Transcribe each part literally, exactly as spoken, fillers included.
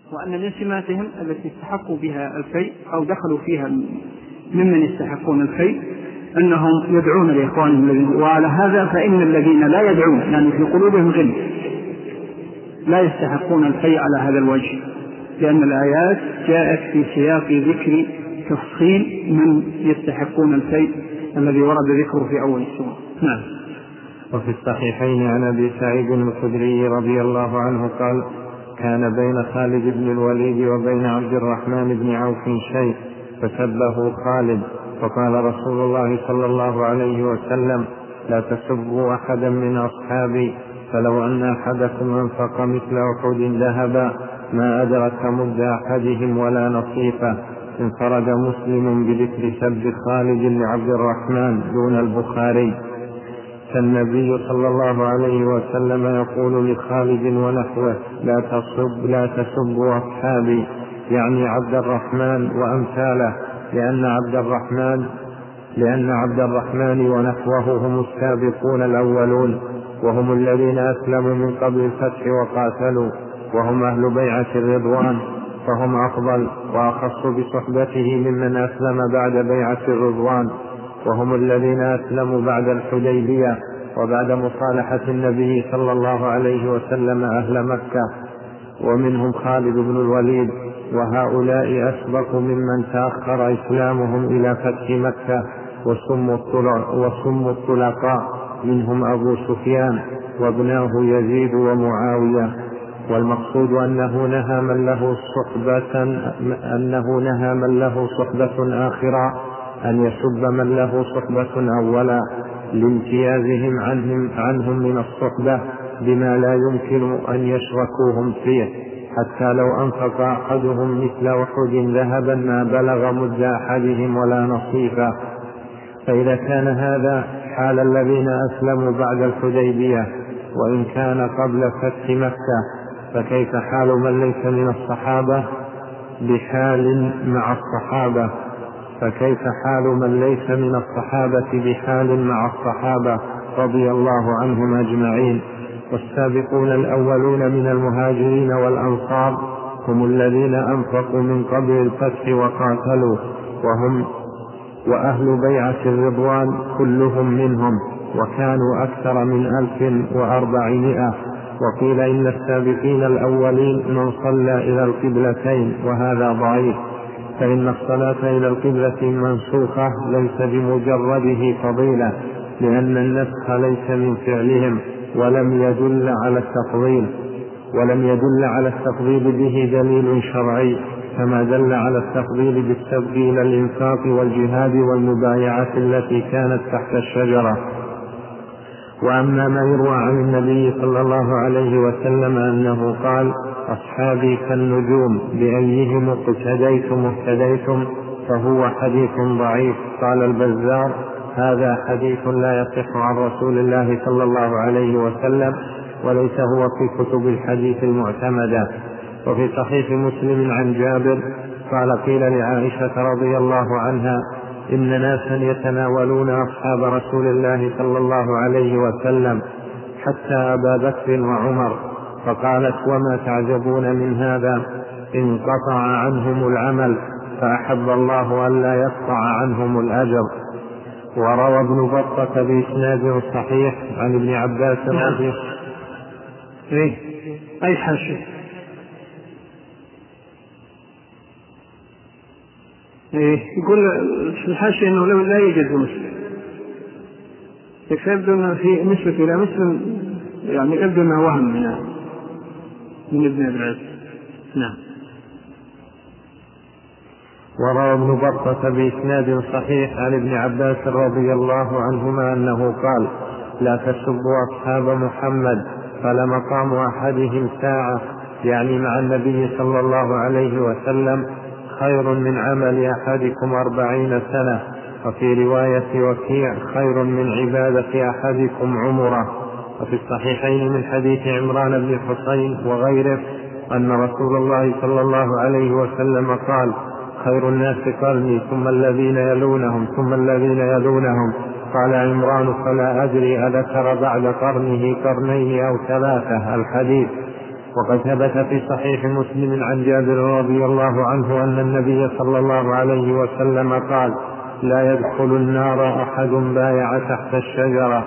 وأن من سماتهم التي استحقوا بها الفيء أو دخلوا فيها ممن يستحقون الفيء أنهم يدعون لإخوانهم الذين، وعلى هذا فإن الذين لا يدعون يعني في قلوبهم غل لا يستحقون الفيء على هذا الوجه، لأن الآيات جاءت في سياق ذكر تفصيل من يستحقون الفيء الذي ورد ذكره في أول السورة. نعم. وفي الصحيحين عن أبي سعيد الخدري رضي الله عنه قال: كان بين خالد بن الوليد وبين عبد الرحمن بن عوف شيء فسبه خالد، فقال رسول الله صلى الله عليه وسلم: لا تسبوا أحدا من أصحابي، فلو أن أحدكم أنفق مثل أحد ذهبا ما أدرك مد أحدهم ولا نصيفه. انفرد مسلم بذكر سب خالد لعبد الرحمن دون البخاري. فالنبي صلى الله عليه وسلم يقول لخالد ونحوه: لا تصب لا تسبوا أصحابي، يعني عبد الرحمن وأمثاله، لأن عبد الرحمن لأن عبد الرحمن ونحوه هم السابقون الأولون، وهم الذين أسلموا من قبل الفتح وقاتلوا، وهم أهل بيعة الرضوان، فهم أفضل وأخص بصحبته ممن أسلم بعد بيعة الرضوان، وهم الذين أسلموا بعد الحديبية وبعد مصالحة النبي صلى الله عليه وسلم أهل مكة، ومنهم خالد بن الوليد، وهؤلاء أسبق ممن تأخر إسلامهم إلى فتح مكة وسموا الطلقاء، منهم أبو سفيان وابناه يزيد ومعاوية. والمقصود أنه نهى من له صحبة أنه نهى من له صحبة آخرة أن يسب من له صحبة أولا، لامتيازهم عنهم, عنهم من الصحبة بما لا يمكن أن يشركوهم فيه، حتى لو أنفق أحدهم مثل أحد ذهبا ما بلغ مد أحدهم ولا نصيفا. فإذا كان هذا حال الذين أسلموا بعد الحديبية وإن كان قبل فتح مكة، فكيف حال من ليس من الصحابة بحال مع الصحابة فكيف حال من ليس من الصحابة بحال مع الصحابة رضي الله عنهم أجمعين. والسابقون الأولون من المهاجرين والأنصار هم الذين أنفقوا من قبل الفتح وقاتلوا، وهم وأهل بيعة الرضوان كلهم منهم، وكانوا أكثر من ألف وأربعمائة. وقيل إن السابقين الأولين من صلى إلى القبلتين، وهذا ضعيف، فإن الصلاة إلى القبلة منسوخة ليس بمجرده فضيلة، لأن النسخ ليس من فعلهم، ولم يدل على التفضيل ولم يدل على التفضيل به دليل شرعي، كما دل على التفضيل بالسبق إلى الإنفاق والجهاد والمبايعة التي كانت تحت الشجرة. وأما ما يروى عن النبي صلى الله عليه وسلم أنه قال: أصحابي كالنجوم بأيهم اقتديتم اهتديتم، فهو حديث ضعيف. قال البزار: هذا حديث لا يصح عن رسول الله صلى الله عليه وسلم، وليس هو في كتب الحديث المعتمدة. وفي صحيح مسلم عن جابر قال: قيل لعائشة رضي الله عنها: إن ناسا يتناولون أصحاب رسول الله صلى الله عليه وسلم حتى أبا بكر وعمر، فقالت: وما تعجبون من هذا؟ انقطع عنهم العمل، فأحب الله ألا يقطع عنهم الأجر. وروى ابن بطة بإسناد صحيح عن ابن عباس رضي إيه أي حاشية إيه يقول في الحاشية إنه لو لا يوجد مسلم، يبدو أنه في نسبة إلى مسلم، يعني يبدو أنه وهم من من ابن عباس. نعم. وروى ابن بطة بإسناد صحيح عن ابن عباس رضي الله عنهما أنه قال: لا تسبوا أصحاب محمد، فلمقام أحدهم ساعة، يعني مع النبي صلى الله عليه وسلم، خير من عمل أحدكم أربعين سنة. وفي رواية وكيع: خير من عبادة أحدكم عمره. وفي الصحيحين من حديث عمران بن حسين وغيره أن رسول الله صلى الله عليه وسلم قال: خير الناس قرني ثم الذين يلونهم ثم الذين يلونهم. قال عمران: فلا أدري أذكر بعد قرنه قرنين أو ثلاثة. الحديث. وقد ثبت في صحيح مسلم عن جابر رضي الله عنه أن النبي صلى الله عليه وسلم قال: لا يدخل النار أحد بايع تحت الشجرة.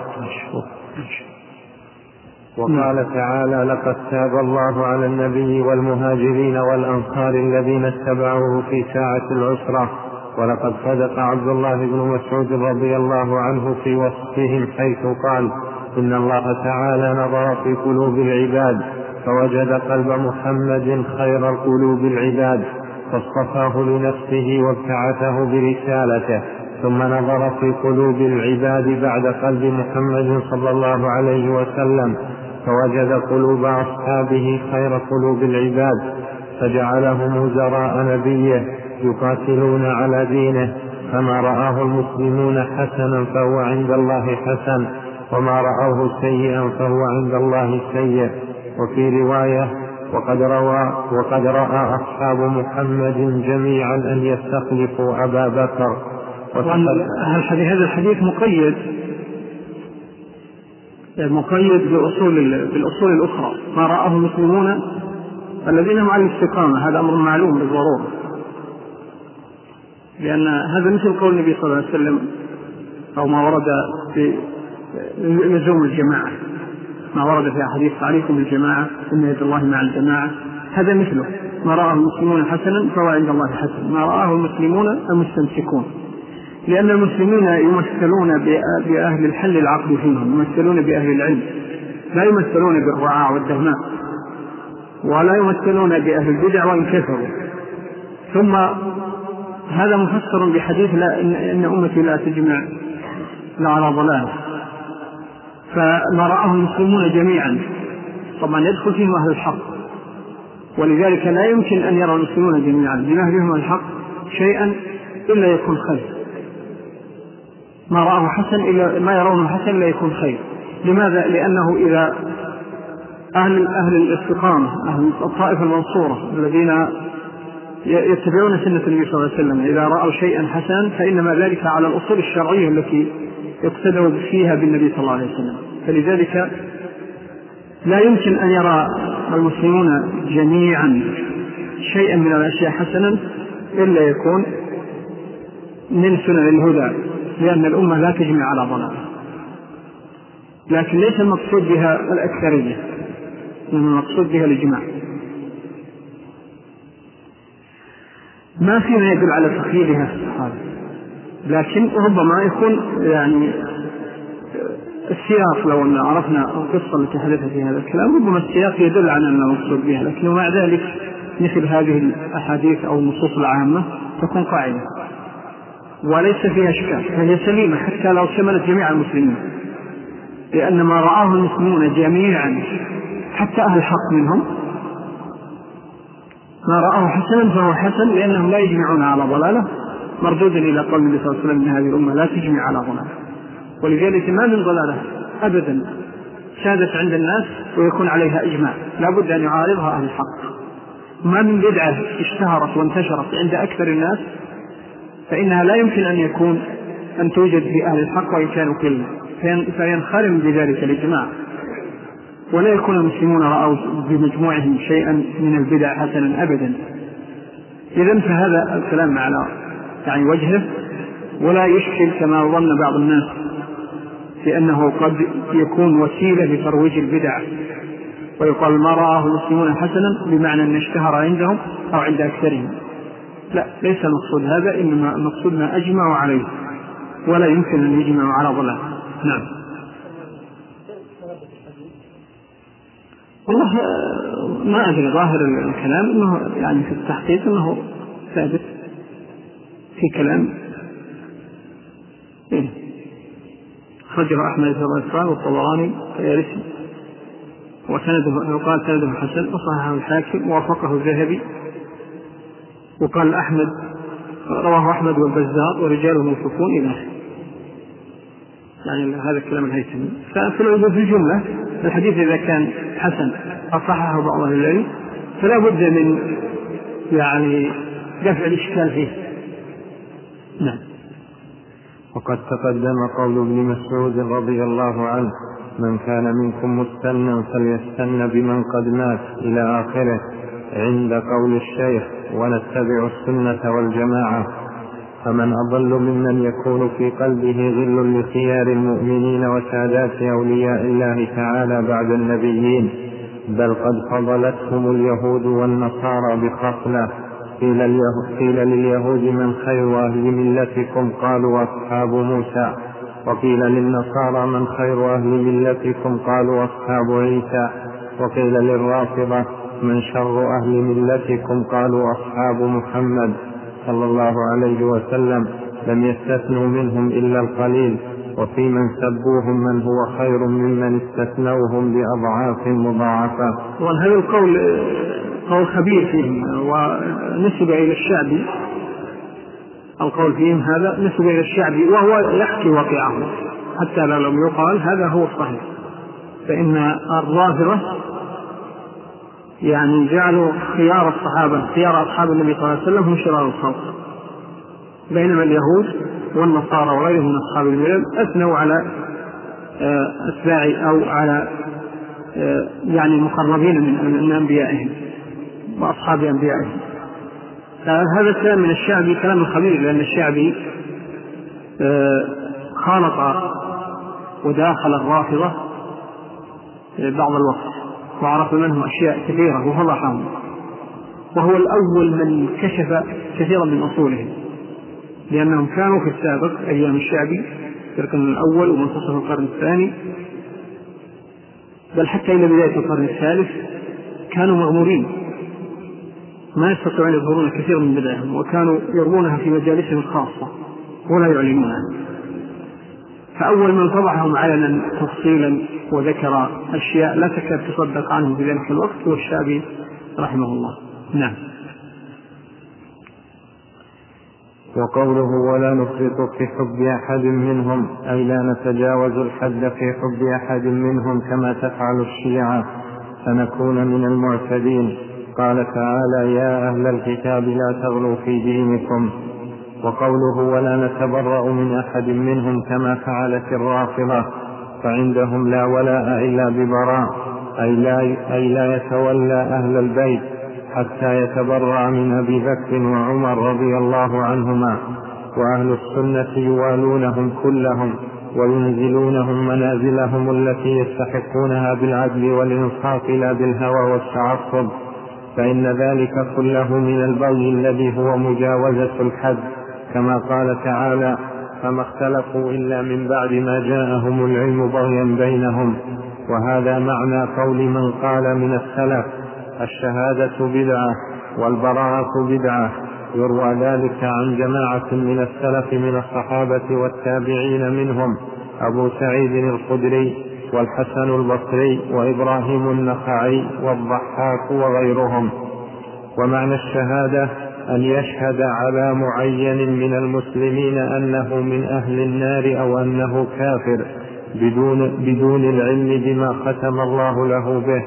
وقال تعالى: لقد تاب الله على النبي والمهاجرين والأنصار الذين اتبعوه في ساعة العسرة. ولقد صدق عبد الله بن مسعود رضي الله عنه في وصفهم حيث قال: إن الله تعالى نظر في قلوب العباد فوجد قلب محمد خير القلوب العباد فاصطفاه لنفسه وابتعثه برسالته، ثم نظر في قلوب العباد بعد قلب محمد صلى الله عليه وسلم فوجد قلوب أصحابه خير قلوب العباد فجعلهم وزراء نبيه يقاتلون على دينه، فما رآه المسلمون حسنا فهو عند الله حسن، وما رأوه سيئا فهو عند الله سيء. وفي رواية: وقد, روى وقد رأى أصحاب محمد جميعا أن يستخلفوا أبا بكر. هذا الحديث مقيد مقيد بأصول بالأصول الأخرى. ما رآه المسلمون الذين هم على الاستقامة، هذا أمر معلوم بالضرورة، لأن هذا مثل قول النبي صلى الله عليه وسلم أو ما ورد في لزوم الجماعة، ما ورد في أحاديث: عليكم بالجماعة إن يد الله مع الجماعة. هذا مثله: ما رآه المسلمون حسنا فهو عند الله حسن، ما رآه المسلمون المستمسكون. لأن المسلمين يمثلون بأهل الحل العقد فيهم، يمثلون بأهل العلم، لا يمثلون بالرعاع والدهماء، ولا يمثلون بأهل البدع وإن كفروا. ثم هذا مفسر بحديث: لا إن, إن أمتي لا تجمع لا على ضلال. فما رآه المسلمون جميعا طبعا يدخل فيهم أهل الحق، ولذلك لا يمكن أن يرى المسلمون جميعا من أهلهم الحق شيئا إلا يكون خير. ما رآه حسن إلا ما يرونه حسن إلا يكون خير. لماذا؟ لأنه إذا أهل, أهل الاستقامة، أهل الطائفة المنصورة الذين يتبعون سنة النبي صلى الله عليه وسلم، إذا رأوا شيئا حسنا فإنما ذلك على الأصول الشرعية التي يقتدوا فيها بالنبي صلى الله عليه وسلم. فلذلك لا يمكن أن يرى المسلمون جميعا شيئا من الأشياء حسنا إلا يكون من سنن الهدى، لأن الأمة لا تجمع على ضلال. لكن ليس المقصود بها الأكثرية، المقصود بها الإجماع. ما فيما يدل على تخييرها الصحابة، لكن ربما يكون يعني السياق، لو أن عرفنا القصة التي حدثت في هذا الكلام ربما السياق يدل على أنه مقصود بها، لكن مع ذلك مثل هذه الأحاديث أو النصوص العامة تكون قاعدة وليس فيها إشكال، فهي سليمة حتى لو شملت جميع المسلمين، لأن ما رآه المسلمون جميعا حتى أهل الحق منهم ما رآه حسنا فهو حسن، لأنهم لا يجمعون على ضلالة، مردودا إلى قول النبي صلى الله عليه وسلم إن هذه الأمة لا تجمع على ضلالة. ولذلك ما من ضلالة أبدا شادت عند الناس ويكون عليها إجماع، لا بد أن يعارضها أهل الحق. ما من بدعة اشتهرت وانتشرت عند أكثر الناس فإنها لا يمكن أن يكون أن توجد في أهل الحق وإن كانوا كلهم، فينخرم بذلك الإجماع، ولا يكون المسلمون رأوا بمجموعهم شيئا من البدع حسنا أبدا. إذن فهذا الكلام على يعني وجهه، ولا يشكل كما ظن بعض الناس في أنه قد يكون وسيلة لترويج البدع، ويقال ما رآه المسلمون حسنا بمعنى أن اشتهر عندهم أو عند أكثرهم. لا، ليس المقصود هذا، إنما المقصود ما أجمعوا عليه ولا يمكن أن يجمعوا على ضلال. نعم. والله ما أدري، ظاهر الكلام أنه يعني في التحقيق أنه ثابت في كلام إيه؟ خرجه أحمد في الإسلام والطبراني الطيالسي وسنده وقال سنده حسن، وصححه الحاكم ووافقه الذهبي، وقال أحمد رواه أحمد والبزار ورجاله موثوقون إلى يعني هذا الكلام الهيثمي. ففي الجملة الحديث إذا كان حسن أصححه بعض أهل العلم فلا بد من يعني دفع الإشكال فيه. نعم. وقد تقدم قول ابن مسعود رضي الله عنه: من كان منكم مستنا فليستن بمن قد مات إلى آخره عند قول الشيخ ونتبع السنة والجماعة. فمن أضل ممن يكون في قلبه غل لخيار المؤمنين وسادات أولياء الله تعالى بعد النبيين، بل قد فضلتهم اليهود والنصارى بخصلة. قيل, قيل لليهود من خير أهل ملتكم؟ قالوا أصحاب موسى. وقيل للنصارى من خير أهل ملتكم؟ قالوا أصحاب عيسى. وقيل للرافضة من شر أهل ملتكم؟ قالوا أصحاب محمد صلى الله عليه وسلم. لم يستثنوا منهم إلا القليل، وفي من سبوهم من هو خير ممن استثنوهم بأضعاف مضاعفة. وهذا القول قول خبير فيهم، ونسب إلى الشعبي. القول فيهم هذا نسب إلى الشعبي وهو يحكي واقعه، حتى لا لم يقال هذا هو الصحيح. فإن الرافضة يعني جعلوا خيار الصحابة خيار أصحاب النبي صلى الله عليه وسلم هم شرار الخلق، بينما اليهود والنصارى وغيرهم من أصحاب الملل أثنوا على أتباع أو على يعني المقربين من أنبيائهم وأصحاب أنبيائهم. هذا الكلام من الشعبي كلام خبير، لأن الشعبي خالط وداخل الرافضة بعض الوقت وعرف منهم أشياء كثيرة وفضحهم، وهو الأول من كشف كثيرا من أصولهم، لأنهم كانوا في السابق أيام الشعبي في القرن الأول ومنتصف القرن الثاني، بل حتى إلى بداية القرن الثالث كانوا مغمورين ما يستطيعون يظهرون كثير من بدعهم، وكانوا يرمونها في مجالسهم الخاصة ولا يعلنونها. فأول من فضحهم علنا تفصيلا وذكر أشياء لا تكاد تصدق عنه في ذلك الوقت هو الشعبي رحمه الله. نعم. وقوله ولا نفرط في حب أحد منهم أي لا نتجاوز الحد في حب أحد منهم كما تفعل الشيعة فنكون من المعتدين. قال تعالى يا أهل الكتاب لا تغلوا في دينكم. وقوله ولا نتبرأ من أحد منهم كما فعلت الرافضة فعندهم لا ولاء إلا ببراء أي لا, أي لا يتولى أهل البيت حتى يتبرأ من أبي بكر وعمر رضي الله عنهما. وأهل السنة يوالونهم كلهم وينزلونهم منازلهم التي يستحقونها بالعدل والإنصاف لا بالهوى والتعصب، فإن ذلك كله من البغي الذي هو مجاوزة الحد، كما قال تعالى فما اختلفوا إلا من بعد ما جاءهم العلم بغيا بينهم. وهذا معنى قول من قال من السلف الشهادة بدعة والبراءة بدعة. يروى ذلك عن جماعة من السلف من الصحابة والتابعين منهم أبو سعيد الخدري والحسن البصري وإبراهيم النخعي والضحاك وغيرهم. ومعنى الشهادة أن يشهد على معين من المسلمين أنه من أهل النار أو أنه كافر بدون, بدون العلم بما ختم الله له به.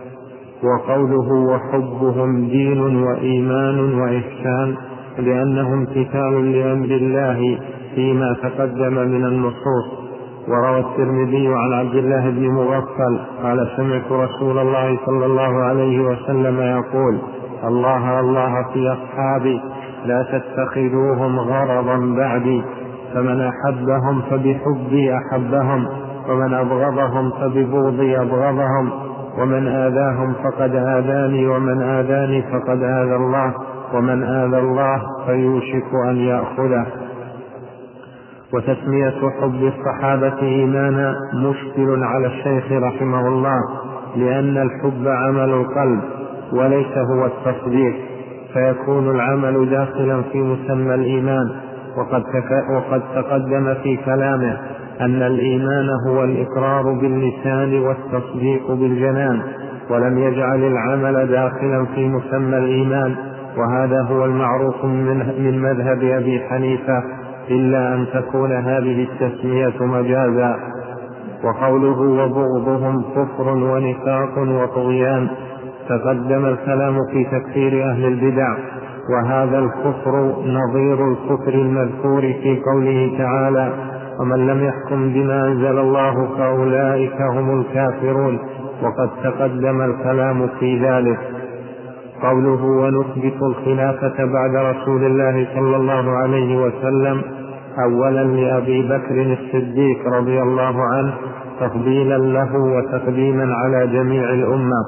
وقوله وحبهم دين وإيمان وإحسان لأنهم امتثال لأمر الله فيما تقدم من النصوص. وروى الترمذي عن عبد الله بن مغفل قال سمعت رسول الله صلى الله عليه وسلم يقول الله الله في أصحابي لا تتخذوهم غرضا بعدي، فمن أحبهم فبحبي أحبهم ومن أبغضهم فببغضي أبغضهم، ومن آذاهم فقد آذاني ومن آذاني فقد آذى الله ومن آذى الله فيوشك أن يأخذه. وتسمية حب الصحابة إيمانا مشكل على الشيخ رحمه الله، لأن الحب عمل القلب وليس هو التصديق، فيكون العمل داخلا في مسمى الإيمان. وقد, وقد تقدم في كلامه أن الإيمان هو الإقرار باللسان والتصديق بالجنان، ولم يجعل العمل داخلا في مسمى الإيمان، وهذا هو المعروف من مذهب أبي حنيفة، إلا أن تكون هذه التسمية مجازا. وقوله وبغضهم كفر ونفاق وطغيان تقدم الكلام في تكفير أهل البدع، وهذا الكفر نظير الكفر المذكور في قوله تعالى ومن لم يحكم بما أنزل الله فأولئك هم الكافرون، وقد تقدم الكلام في ذلك. قوله ونثبت الخلافة بعد رسول الله صلى الله عليه وسلم أولا لأبي بكر الصديق رضي الله عنه تفضيلا له وتقديما على جميع الأمة.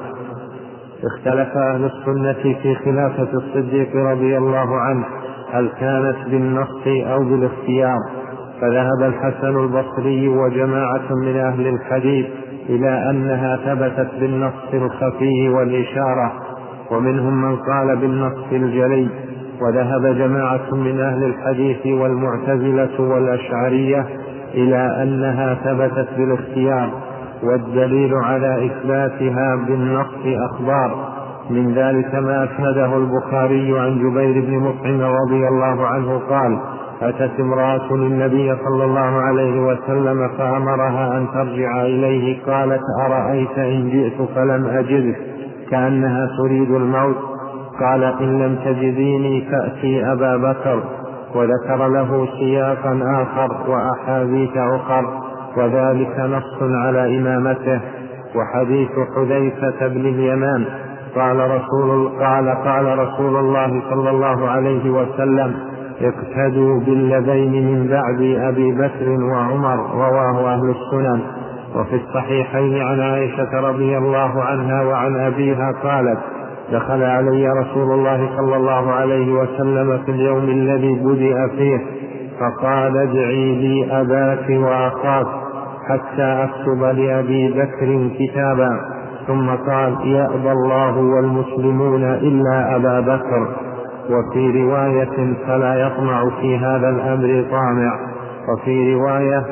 اختلف أهل السنة في خلافة الصديق رضي الله عنه هل كانت بالنص أو بالاختيار، فذهب الحسن البصري وجماعة من أهل الحديث إلى أنها ثبتت بالنص الخفي والإشارة، ومنهم من قال بالنص الجلي. وذهب جماعة من أهل الحديث والمعتزلة والأشعرية إلى أنها ثبتت بالاختيار، والدليل على إثباتها بالنص أخبار، من ذلك ما أسنده البخاري عن جبير بن مطعم رضي الله عنه قال: أتت امرأة النبي صلى الله عليه وسلم فأمرها أن ترجع إليه، قالت: أرأيت إن جئت فلم أجدك، كأنها تريد الموت. قال: إن لم تجديني فأتي أبا بكر. وذكر له سياقا آخر وأحاديث أخر، وذلك نص على إمامته. وحديث حذيفة بن اليمان قال رسول, قال قال رسول الله صلى الله عليه وسلم: اقتدوا بالذين من بعد أبي بكر وعمر، رواه أهل السنن. وفي الصحيحين عن عائشة رضي الله عنها وعن أبيها قالت: دخل علي رسول الله صلى الله عليه وسلم في اليوم الذي بدأ فيه فقال: ادعي لي أباك وأخاك حتى أكتب لأبي بكر كتابا، ثم قال: يأبى الله والمسلمون إلا أبا بكر. وفي رواية: فلا يطمع في هذا الأمر طامع. وفي رواية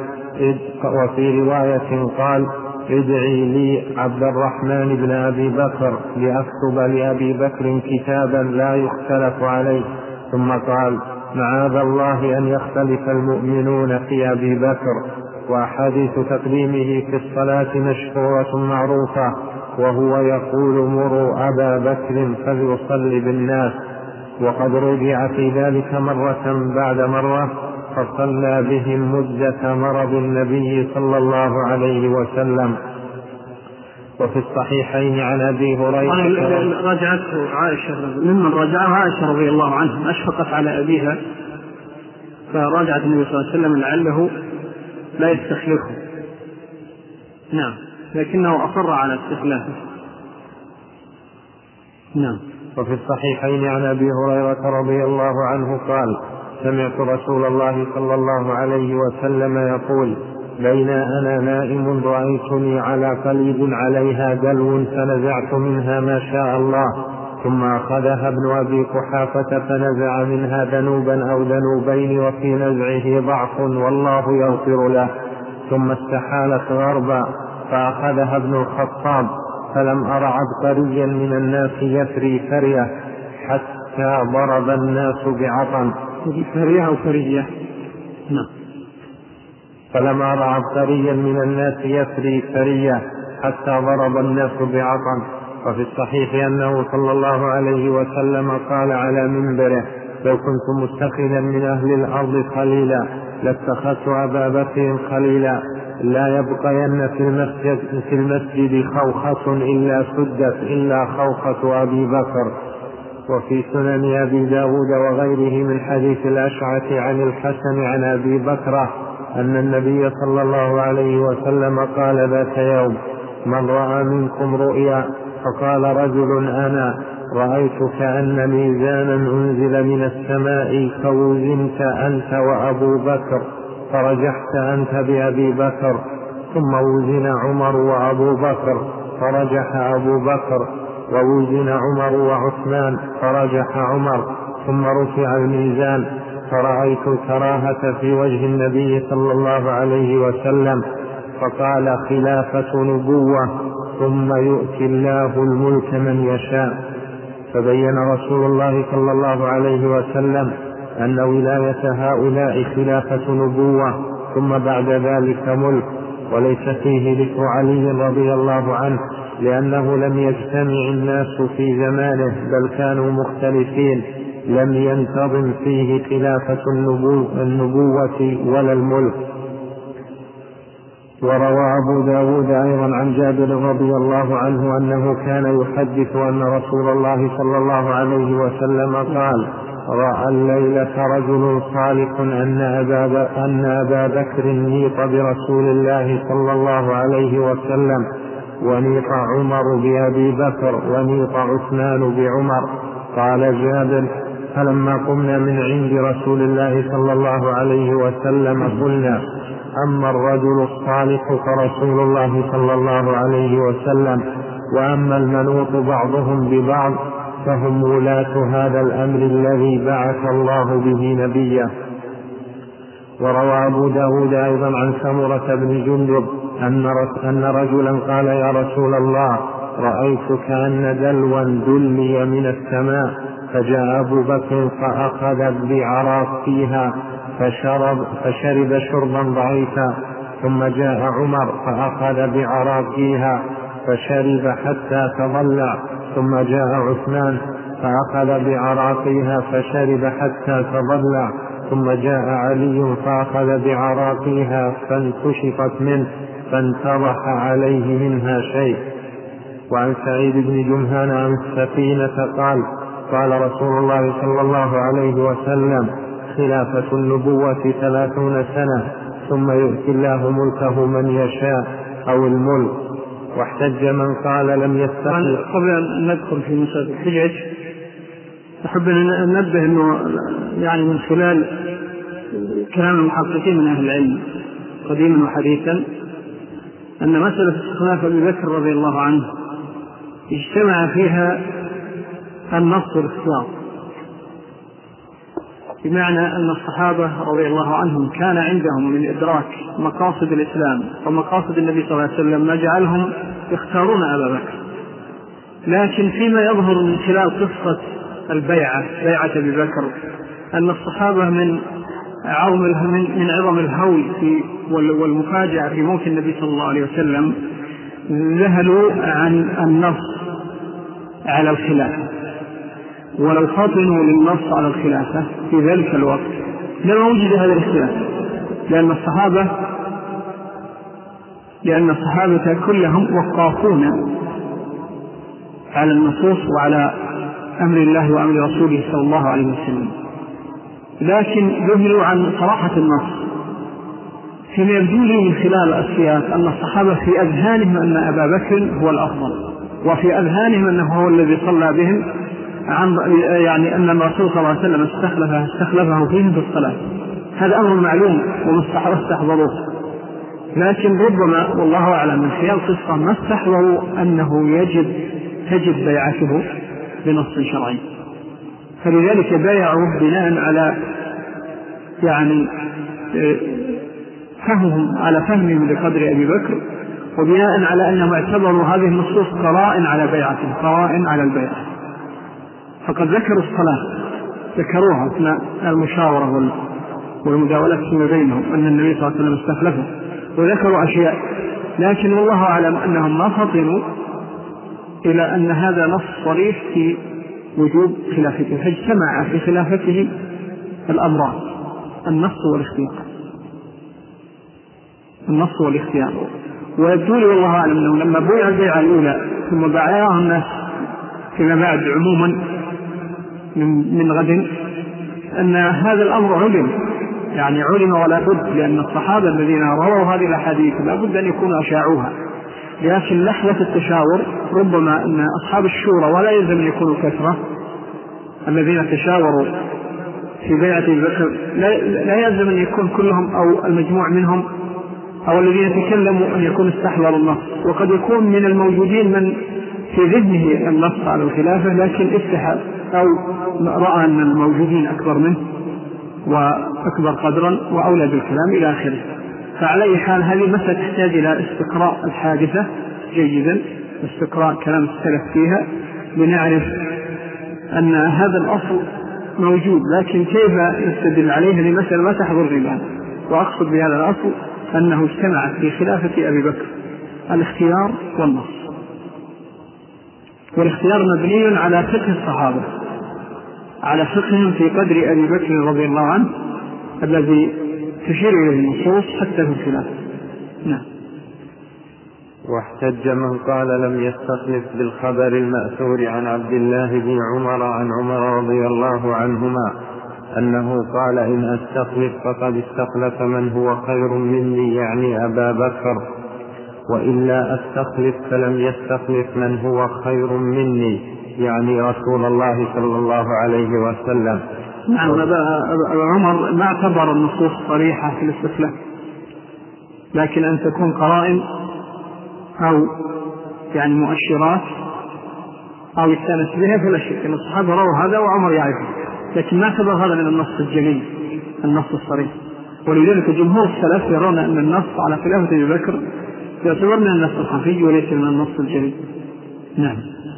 وفي رواية قال: ادعي لي عبد الرحمن بن أبي بكر لأكتب لأبي بكر كتابا لا يختلف عليه. ثم قال: معاذ الله أن يختلف المؤمنون في أبي بكر. وأحاديث تقديمه في الصلاة مشهورة معروفة، وهو يقول: مروا أبا بكر فليصلي بالناس. وقد رجع في ذلك مرة بعد مرة، فصلى بهم مدة مرض النبي صلى الله عليه وسلم. وفي الصحيحين عن أبي هريرة رجعته عائشة، ممن رجعها عائشة رضي الله عنها، أشفقت على أبيها فرجعت النبي صلى الله عليه وسلم لعله لا يستخلفه، نعم، لكنه أصر على استخلافه. نعم. وفي الصحيحين عن أبي هريرة رضي الله عنه قال: سمعت رسول الله صلى الله عليه وسلم يقول: بين أنا نائم رأيتني على قليب عليها دلو فنزعت منها ما شاء الله، ثم أخذها ابن أبي قحافة فنزع منها ذنوبا أو ذنوبين، وفي نزعه ضعف والله يغفر له، ثم استحالت غربا فأخذها ابن الخطاب، فلم أر عبقريا من الناس يفري فرية حتى ضرب الناس بعطن. فرية أو فرية؟ نعم. فلم أر عبقريا من الناس يفري فرية حتى ضرب الناس بعطن. وفي الصحيح أنه صلى الله عليه وسلم قال على منبره: لو كنت متخذا من أهل الأرض خليلا لاتخذت أبا بكر خليلا، لا يبقين في المسجد, في المسجد خوخة إلا سدت إلا خوخة أبي بكر. وفي سنن أبي داود وغيره من حديث الأشعث عن الحسن عن أبي بكر أن النبي صلى الله عليه وسلم قال ذات يوم: من رأى منكم رؤيا؟ فقال رجل: أنا رأيت كأن ميزانا أنزل من السماء فوزنت أنت وأبو بكر، فرجحت أنت بأبي بكر، ثم وزن عمر وأبو بكر فرجح أبو بكر، ووزن عمر وعثمان فرجح عمر، ثم رفع الميزان، فرأيت الكراهة في وجه النبي صلى الله عليه وسلم، فقال: خلافة نبوة، ثم يؤتي الله الملك من يشاء. فبين رسول الله صلى الله عليه وسلم أن ولاية هؤلاء خلافة نبوة، ثم بعد ذلك ملك، وليس فيه ذكر علي رضي الله عنه، لأنه لم يجتمع الناس في زمانه، بل كانوا مختلفين، لم ينتظم فيه خلافة النبوة ولا الملك. وروى أبو داود أيضا عن جابر رضي الله عنه أنه كان يحدث أن رسول الله صلى الله عليه وسلم قال: رأى الليلة رجل صالح أن أبا, أن أبا بكر نيط برسول الله صلى الله عليه وسلم، ونيط عمر بأبي بكر، ونيط عثمان بعمر. قال جابر: فلما قمنا من عند رسول الله صلى الله عليه وسلم قلنا: أما الرجل الصالح فرسول الله صلى الله عليه وسلم، وأما المنوط بعضهم ببعض فهم ولاة هذا الأمر الذي بعث الله به نبيه. وروى أبو داود أيضا عن سمرة بن جندب أن رجلا قال: يا رسول الله، رأيت كأن دلوا دلي من السماء، فجاء أبو بكر فأخذ بعراقيها فشرب, فشرب شربا ضعيفا، ثم جاء عمر فأخذ بعراقيها فشرب حتى تضلع، ثم جاء عثمان فأخذ بعراقيها فشرب حتى تضلع، ثم جاء علي فأخذ بعراقيها فانكشفت منه فانتضح عليه منها شيء. وعن سعيد بن جمهان عن السفينة قال: قال رسول الله صلى الله عليه وسلم: خلافة النبوة ثلاثون سنة، ثم يؤتي الله ملكه من يشاء أو الملك. واحتج من قال لم يستقل. قبل أن ندخل في مسألة الحجج أحب أن ننبه أنه يعني من خلال كلام المحققين من أهل العلم قديما وحديثا أن مسألة استخلاف أبي بكر رضي الله عنه اجتمع فيها النص والاختيار، بمعنى أن الصحابة رضي الله عنهم كان عندهم من إدراك مقاصد الإسلام ومقاصد النبي صلى الله عليه وسلم ما جعلهم يختارون أبا بكر. لكن فيما يظهر من خلال قصة البيعة بيعة أبي بكر أن الصحابة من عظم من عظم الهول في والمفاجأة في موت النبي صلى الله عليه وسلم ذهلوا عن النص على الخلافة، ولو فطنوا للنص على الخلافة في ذلك الوقت لما وجد هذا الاختلاف، لأن الصحابة لأن الصحابة كلهم وقافون على النصوص وعلى أمر الله وأمر رسوله صلى الله عليه وسلم، لكن ذهلوا عن صراحة النص. فيما يبدو لي من خلال السياق أن الصحابة في أذهانهم أن أبا بكر هو الأفضل، وفي أذهانهم أنه هو الذي صلى بهم، عن يعني أن الرسول صلى الله عليه وسلم استخلفه استخلفه فيهم في الصلاة. هذا أمر معلوم ومستحضر استحضروه، لكن ربما والله أعلم من خلال قصة ما استحضروا أنه يجب تجب بيعته بنص شرعي، فلذلك بايعوا بناء على يعني فهمهم على فهمهم لقدر أبي بكر، وبناء على أنهم اعتبروا هذه النصوص قرائن على بيعته قرائن على البيعة. فقد ذكروا الصلاة ذكروها أثناء المشاورة والمداولة فيما بينهم أن النبي صلى الله عليه وسلم استخلفه، وذكروا أشياء، لكن والله أعلم أنهم ما فطنوا إلى أن هذا نص صريح في وجوب خلافته، فاجتمع في خلافته الأمران النص والاختيار النص والاختيار ويبدو لي والله أعلم أنه لما بويع البيعة الأولى ثم بايعها الناس فيما بعد عموما من, من غد أن هذا الأمر علم يعني علم ولا بد، لأن الصحابة الذين رووا هذه الأحاديث لا بد أن يكونوا أشاعوها، لكن لحظة التشاور ربما أن أصحاب الشورى ولا يلزم أن يكونوا كثرة الذين تشاوروا في بيعة أبي بكر لا يلزم أن يكون كلهم أو المجموع منهم أو الذين تكلموا أن يكون استحضروا النص، وقد يكون من الموجودين من في ذهنه النص على الخلافة لكن استحى أو رأى أن الموجودين أكبر منه وأكبر قدرا وأولى بالكلام إلى آخره. فعلى أي حال هذه مسألة تحتاج إلى استقراء الحادثة جيدا، استقراء كلام السلف فيها لنعرف أن هذا الأصل موجود، لكن كيف نستدل عليه لمسألة ما تحضر الآن. وأقصد بهذا الأصل أنه اجتمع في خلافة أبي بكر الاختيار والنص، والاختيار مبني على فقه الصحابة على فقههم في قدر أبي بكر رضي الله عنه الذي تشير إليه النصوص حتى في الخلافة. نعم. واحتج من قال لم يستخلف بالخبر المأثور عن عبد الله بن عمر عن عمر رضي الله عنهما أنه قال إن أستخلف فقد استخلف من هو خير مني يعني أبا بكر، وإلا أستخلف فلم يستخلف من هو خير مني يعني رسول الله صلى الله عليه وسلم. نعم، عمر ما اعتبر النصوص صريحة في الاستخلاف، لكن أن تكون قرائن أو يعني مؤشرات أو يستانس بها فلا شك أن الصحابة رأوا هذا وعمر يعرفه، لكن ما اعتبر هذا من النص الجليل النص الصريح. ولذلك جمهور السلف يرون أن النص على خلافة أبي بكر يعتبر من النص الخفي وليس من النص الجليل. نعم.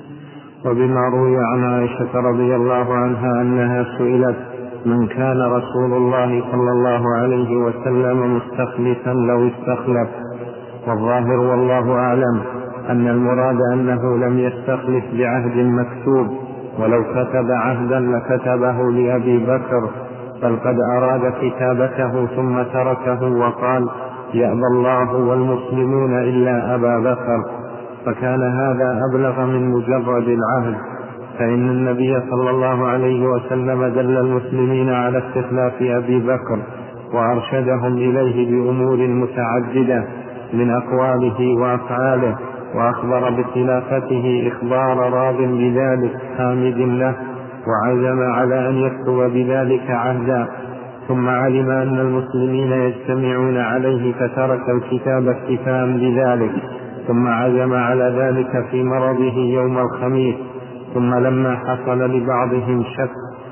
وبما روي عن عائشة رضي الله عنها أنها سئلت من كان رسول الله صلى الله عليه وسلم مستخلفا لو استخلف، والظاهر والله أعلم أن المراد أنه لم يستخلف بعهد مكتوب، ولو كتب عهدا لكتبه لأبي بكر، بل قد أراد كتابته ثم تركه وقال يأبى الله والمسلمون إلا أبا بكر، فكان هذا أبلغ من مجرد العهد، فإن النبي صلى الله عليه وسلم دل المسلمين على استخلاف أبي بكر وأرشدهم إليه بأمور متعددة من أقواله وأفعاله، وأخبر بخلافته إخبار راض بذلك حامد له، وعزم على أن يكتب بذلك عهدا، ثم علم أن المسلمين يجتمعون عليه فترك الكتاب اكتفاء بذلك، ثم عزم على ذلك في مرضه يوم الخميس، ثم لما حصل لبعضهم شك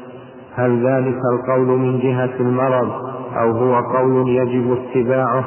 هل ذلك القول من جهة المرض أو هو قول يجب اتباعه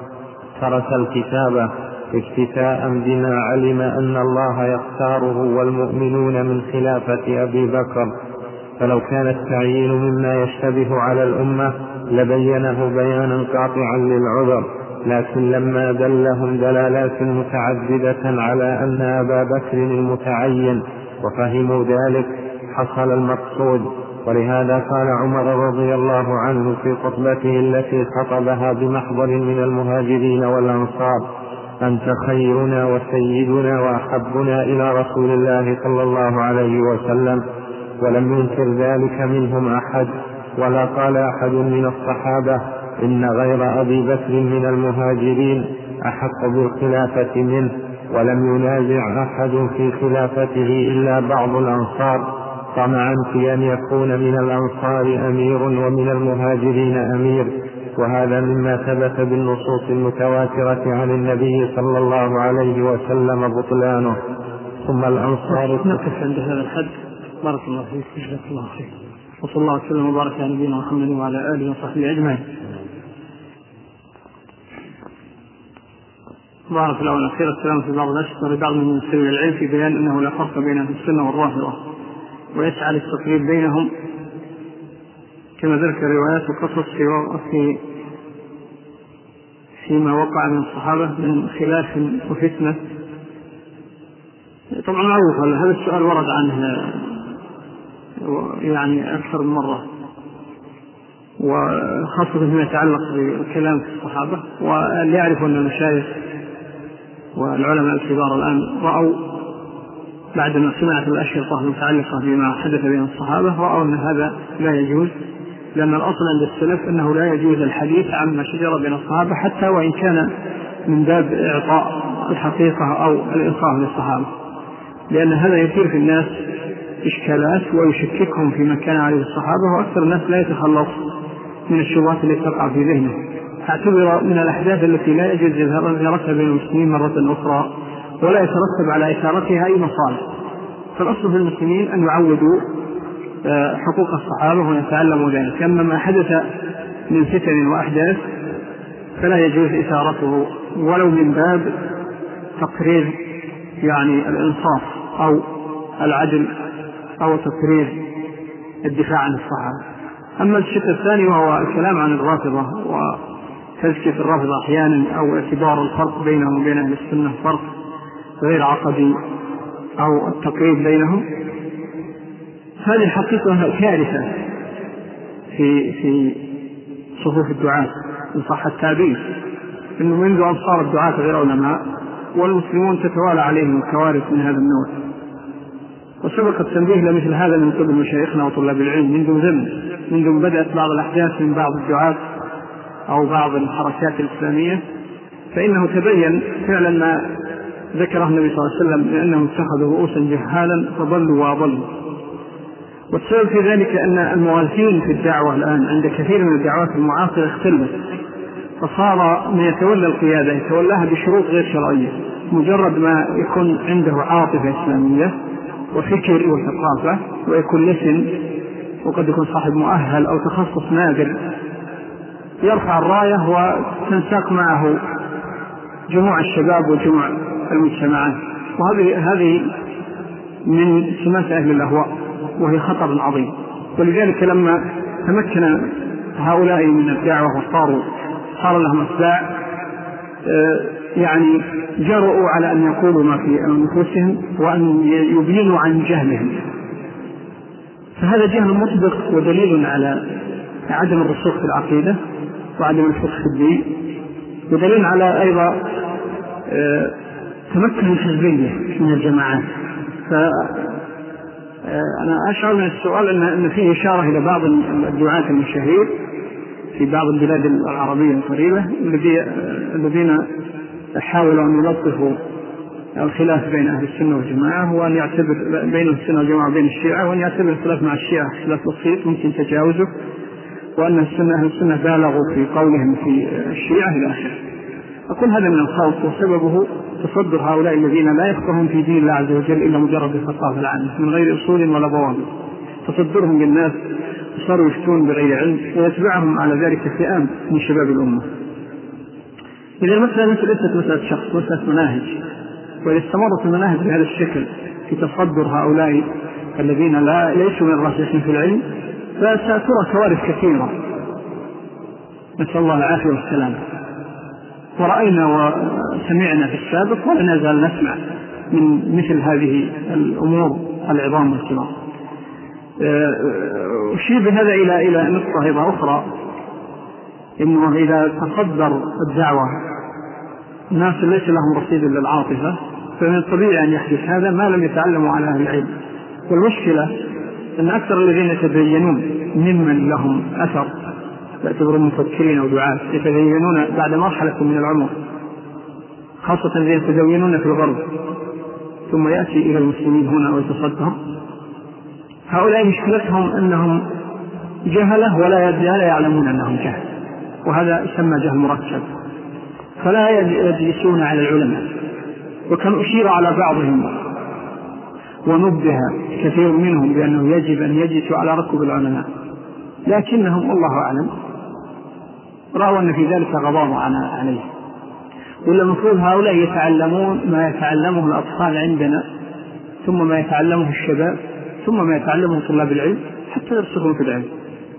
ترك الكتابة اكتفاء بما علم أن الله يختاره والمؤمنون من خلافة أبي بكر، فلو كان التعيين مما يشتبه على الأمة لبينه بيانا قاطعا للعذر، لكن لما دلهم دلالات متعددة على أن أبا بكر المتعين وفهموا ذلك حصل المقصود. ولهذا قال عمر رضي الله عنه في خطبته التي خطبها بمحضر من المهاجرين والأنصار أنت خيرنا وسيدنا وأحبنا إلى رسول الله صلى الله عليه وسلم، ولم ينكر ذلك منهم أحد، ولا قال أحد من الصحابة إن غير أبي بكر من المهاجرين أحق بالخلافة منه، ولم ينازع أحد في خلافته إلا بعض الأنصار طمعا في أن يكون من الأنصار أمير ومن المهاجرين أمير، وهذا مما ثبت بالنصوص المتواترة عن النبي صلى الله عليه وسلم بطلانه. ثم الأنصار نقف عند هذا الحد. بارك الله فيك، جزاك الله خير، وصلى الله وسلم وبارك على نبينا محمد وعلى آله وصحبه أجمعين. بارك الله والأخير. السلام في بعض الأشخاص لبعض من سبيل العلم في بيان أنه لا فرق بين أهل السنة والرافضة، ويسعى للتقريب بينهم كما ذكر روايات وقصص في فيما وقع من الصحابة من خلاف وفتنة. طبعا معروف هذا السؤال ورد عنه يعني أكثر من مرة، وخاصة فيما يتعلق بالكلام في الصحابة. واللي يعرف أن المشايخ والعلماء الكبار الآن رأوا بعدما سمعت الأشرطة المتعلقة بما حدث بين الصحابة رأوا أن هذا لا يجوز، لأن الأصل عند السلف أنه لا يجوز الحديث عما شجر بين الصحابة حتى وإن كان من باب إعطاء الحقيقة أو الإنصاف للصحابة، لأن هذا يثير في الناس إشكالات ويشككهم فيما كان عليه الصحابة، وأكثر الناس لا يتخلص من الشبهات التي تقع في ذهنه. اعتبر من الأحداث التي لا يجوز إثارتها بين المسلمين مرة أخرى ولا يترتب على إثارتها أي مصالح. فالأصل في المسلمين أن يعودوا حقوق الصحابة ويتعلموا ذلك، أما ما حدث من فتن وأحداث فلا يجوز إثارته ولو من باب تقرير يعني الإنصاف أو العدل أو تقرير الدفاع عن الصحابة. أما الشق الثاني وهو الكلام عن الرافضة وتزكية الرافضة أحيانا أو اعتبار الفرق بينهم وبين أهل السنة فرق غير عقدي أو التقريب بينهم، هذه حقيقة كارثة في في صفوف الدعاة إن صح التعبير، إنه منذ أن صار الدعاة غير علماء والمسلمون تتوالى عليهم الكوارث من هذا النوع. وسبق التنبيه لمثل هذا من قبل مشايخنا وطلاب العلم منذ زمن، منذ بدأت بعض الأحداث من بعض الدعاة أو بعض الحركات الإسلامية، فإنه تبين فعلا ما ذكره النبي صلى الله عليه وسلم لأنهم اتخذوا رؤوسا جهالا فضلوا وأضلوا. والسبب في ذلك أن الموازين في الدعوة الآن عند كثير من الدعوات المعاصرة اختلفت، فصار من يتولى القيادة يتولاها بشروط غير شرعية، مجرد ما يكون عنده عاطفة إسلامية وفكر وثقافة ويكون لسن وقد يكون صاحب مؤهل أو تخصص نادر يرفع الراية وتنساق معه جموع الشباب وجموع المجتمعات. وهذه هذه من سمات أهل الأهواء وهي خطر عظيم. ولذلك لما تمكن هؤلاء من الدعوة وصاروا صار لهم أتباع يعني جرؤوا على أن يقولوا ما في أنفسهم وأن يبينوا عن جهلهم، فهذا جهل مطبق ودليل على عدم الرسوخ في العقيدة وعدم الفقه في الدين، ودليل على أيضا تمكن الحزبية من الجماعات. فأنا أشعر من السؤال أن فيه إشارة إلى بعض الدعاة المشاهير في بعض البلاد العربية القريبة الذين حاولوا أن يلطفوا الخلاف بين أهل السنة والجماعة، وأن يعتبر بين السنة والجماعة وبين الشيعة، وأن يعتبر الخلاف مع الشيعة خلاف بسيط ممكن تجاوزه، وأن السنة أهل السنة بالغوا في قولهم في الشيعة إلى آخره. أقول هذا من الخوف، وسببه تصدر هؤلاء الذين لا يفقهون في دين الله عز وجل إلا مجرد الثقافة العامة من غير أصول ولا ضوابط، تصدرهم للناس وصاروا يفتون بغير علم، ويتبعهم على ذلك فئام من شباب الأمة. إذا المسألة ليست مسألة شخص، مسألة مناهج، وإذا استمرت المناهج بهذا الشكل في تصدر هؤلاء الذين لا ليسوا من الراسخين في العلم فسترى كوارث كثيرة، نسأل الله العافية والسلام. ورأينا وسمعنا في السابق ولا نزال نسمع من مثل هذه الأمور العظام والكبار. أشير بهذا إلى إلى نقطة أيضا أخرى، إنه إذا تصدر الدعوة الناس ليس لهم رصيد للعاطفة فمن الطبيعي أن يحدث هذا ما لم يتعلموا على أهل العلم. والمشكلة أن أكثر الذين يتدينون ممن لهم أثر يعتبرون مفكرين أو دعاة يتدينون بعد مرحلة من العمر، خاصة الذين يتدينون في الغرب ثم يأتي إلى المسلمين هنا ويتصدر، هؤلاء مشكلتهم أنهم جهلة ولا يعلمون أنهم جهل، وهذا يسمى جهل مركب، فلا يجلسون على العلماء. وكان أشير على بعضهم ونبه كثير منهم بأنه يجب أن يجلسوا على ركب العلماء، لكنهم الله أعلم رأوا أن في ذلك غضاضة عليه. ولا المفروض هؤلاء يتعلمون ما يتعلمه الأطفال عندنا، ثم ما يتعلمه الشباب، ثم ما يتعلمه طلاب العلم حتى يرسخون في العلم،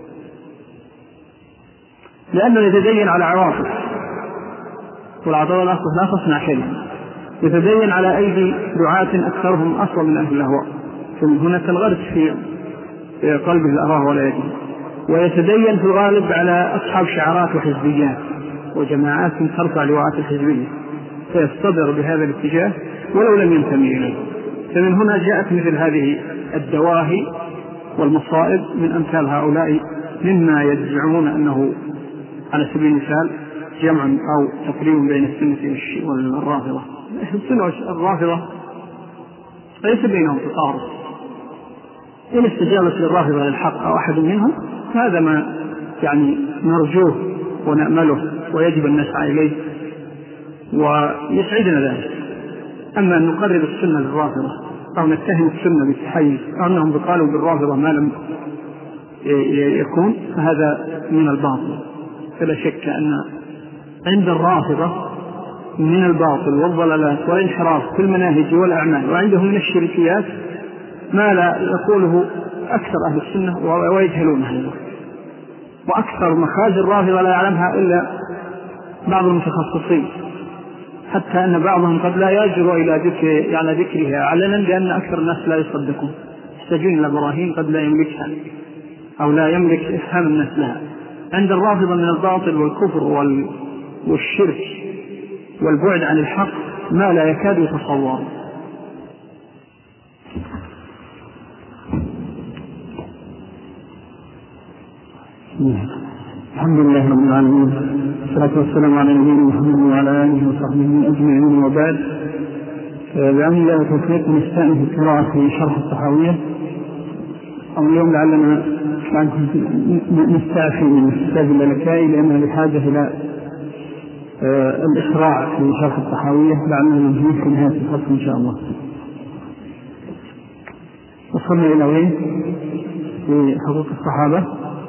لأنه يتدين على عواطف، والعواطف لا تصنع كلمة، يتدين على أيدي دعاة أكثرهم أصلا من أهل الأهواء، هنا تنغرس في قلبه الأراء ولا يدين، ويتدين في الغالب على أصحاب شعارات وحزبيات وجماعات ترفع لواءات الحزبية، فيستضر بهذا الاتجاه ولو لم ينتمي إليه. فمن هنا جاءت مثل هذه الدواهي والمصائب من أمثال هؤلاء، مما يزعمون أنه على سبيل المثال جمع أو تقريب بين السنة والرافضة. السنة والرافضة ليس بينهم تقارب، إن استجابت للرافضة للحق أو أحد منهم هذا ما يعني نرجوه ونأمله ويجب أن نسعى إليه ويسعدنا ذلك. أما أن نقرب السنة للرافضة أو نتهم السنة بالتحيز أو أنهم بقالوا بالرافضة ما لم يكون فهذا من الباطل. فلا شك أن عند الرافضة من الباطل والضلالات والانحراف في المناهج والأعمال، وعندهم من الشركيات ما لا يقوله أكثر أهل السنة ويجهلونها، وأكثر مخارج الرافضة لا يعلمها إلا بعض المتخصصين، حتى أن بعضهم قد لا يجرؤ إلى ذكر على ذكرها علنا لأن أكثر الناس لا يصدقون، يحتاجون إلى براهين قد لا يملكها أو لا يملك إفهام الناس لها. عند الرافضة من الباطل والكفر والشرك والبعد عن الحق ما لا يكاد يتصور. الحمد لله رب العالمين، والصلاة والسلام على نبينا محمد وعلى آله وصحبه أجمعين، وبعد. بأمر الله توفيق نستأنف القراءة في شرح الطحاوية. اليوم لعلنا نستعفي من كتاب اللالكائي لأنها بحاجة إلى الإسراع في شرح الطحاوية، لعلنا ننهيه في نهاية الفصل إن شاء الله. وصلنا إلى وين؟ في حقوق الصحابة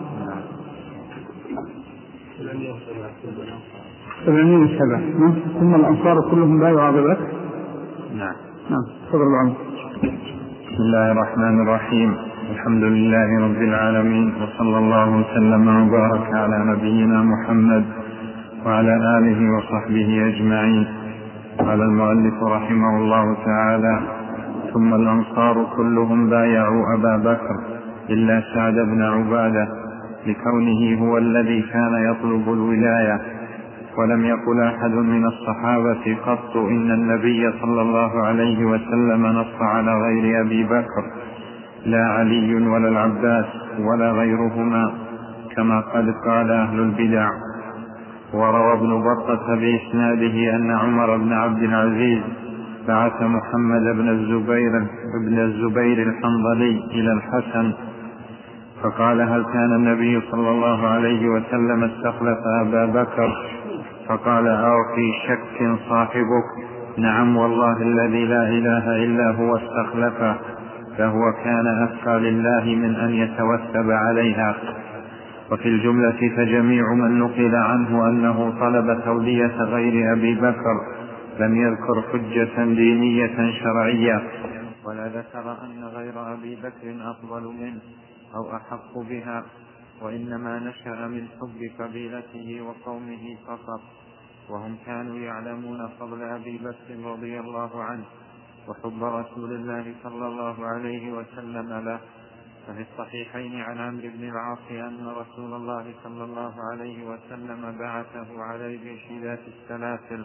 سبعمائة وسبعة، ثم الأنصار كلهم بايعوا أبا بكر. نعم نعم. صدر العمر. بسم الله الرحمن الرحيم، الحمد لله رب العالمين، وصلى الله وسلم وبارك على نبينا محمد وعلى آله وصحبه أجمعين. قال المؤلف رحمه الله تعالى: ثم الأنصار كلهم بايعوا أبا بكر إلا سعد بن عبادة، لكونه هو الذي كان يطلب الولاية. ولم يقل أحد من الصحابة قط إن النبي صلى الله عليه وسلم نص على غير أبي بكر، لا علي ولا العباس ولا غيرهما، كما قد قال أهل البدع. وروى ابن بطة بإسناده أن عمر بن عبد العزيز بعث محمد بن الزبير بن الزبير الحنظلي إلى الحسن فقال: هل كان النبي صلى الله عليه وسلم استخلف أبا بكر؟ فقال: أو في شك صاحبك؟ نعم والله الذي لا إله إلا هو استخلفه، فهو كان أتقى لله من أن يتوثب عليها. وفي الجملة فجميع من نقل عنه أنه طلب تولية غير أبي بكر لم يذكر حجة دينية شرعية، ولا ذكر أن غير أبي بكر أفضل منه أو أحق بها، وإنما نشأ من حب قبيلته وقومه فقط، وهم كانوا يعلمون فضل أبي بكر رضي الله عنه وحب رسول الله صلى الله عليه وسلم له. ففي الصحيحين عن عمرو بن العاص أن رسول الله صلى الله عليه وسلم بعثه على بشدات السلاسل،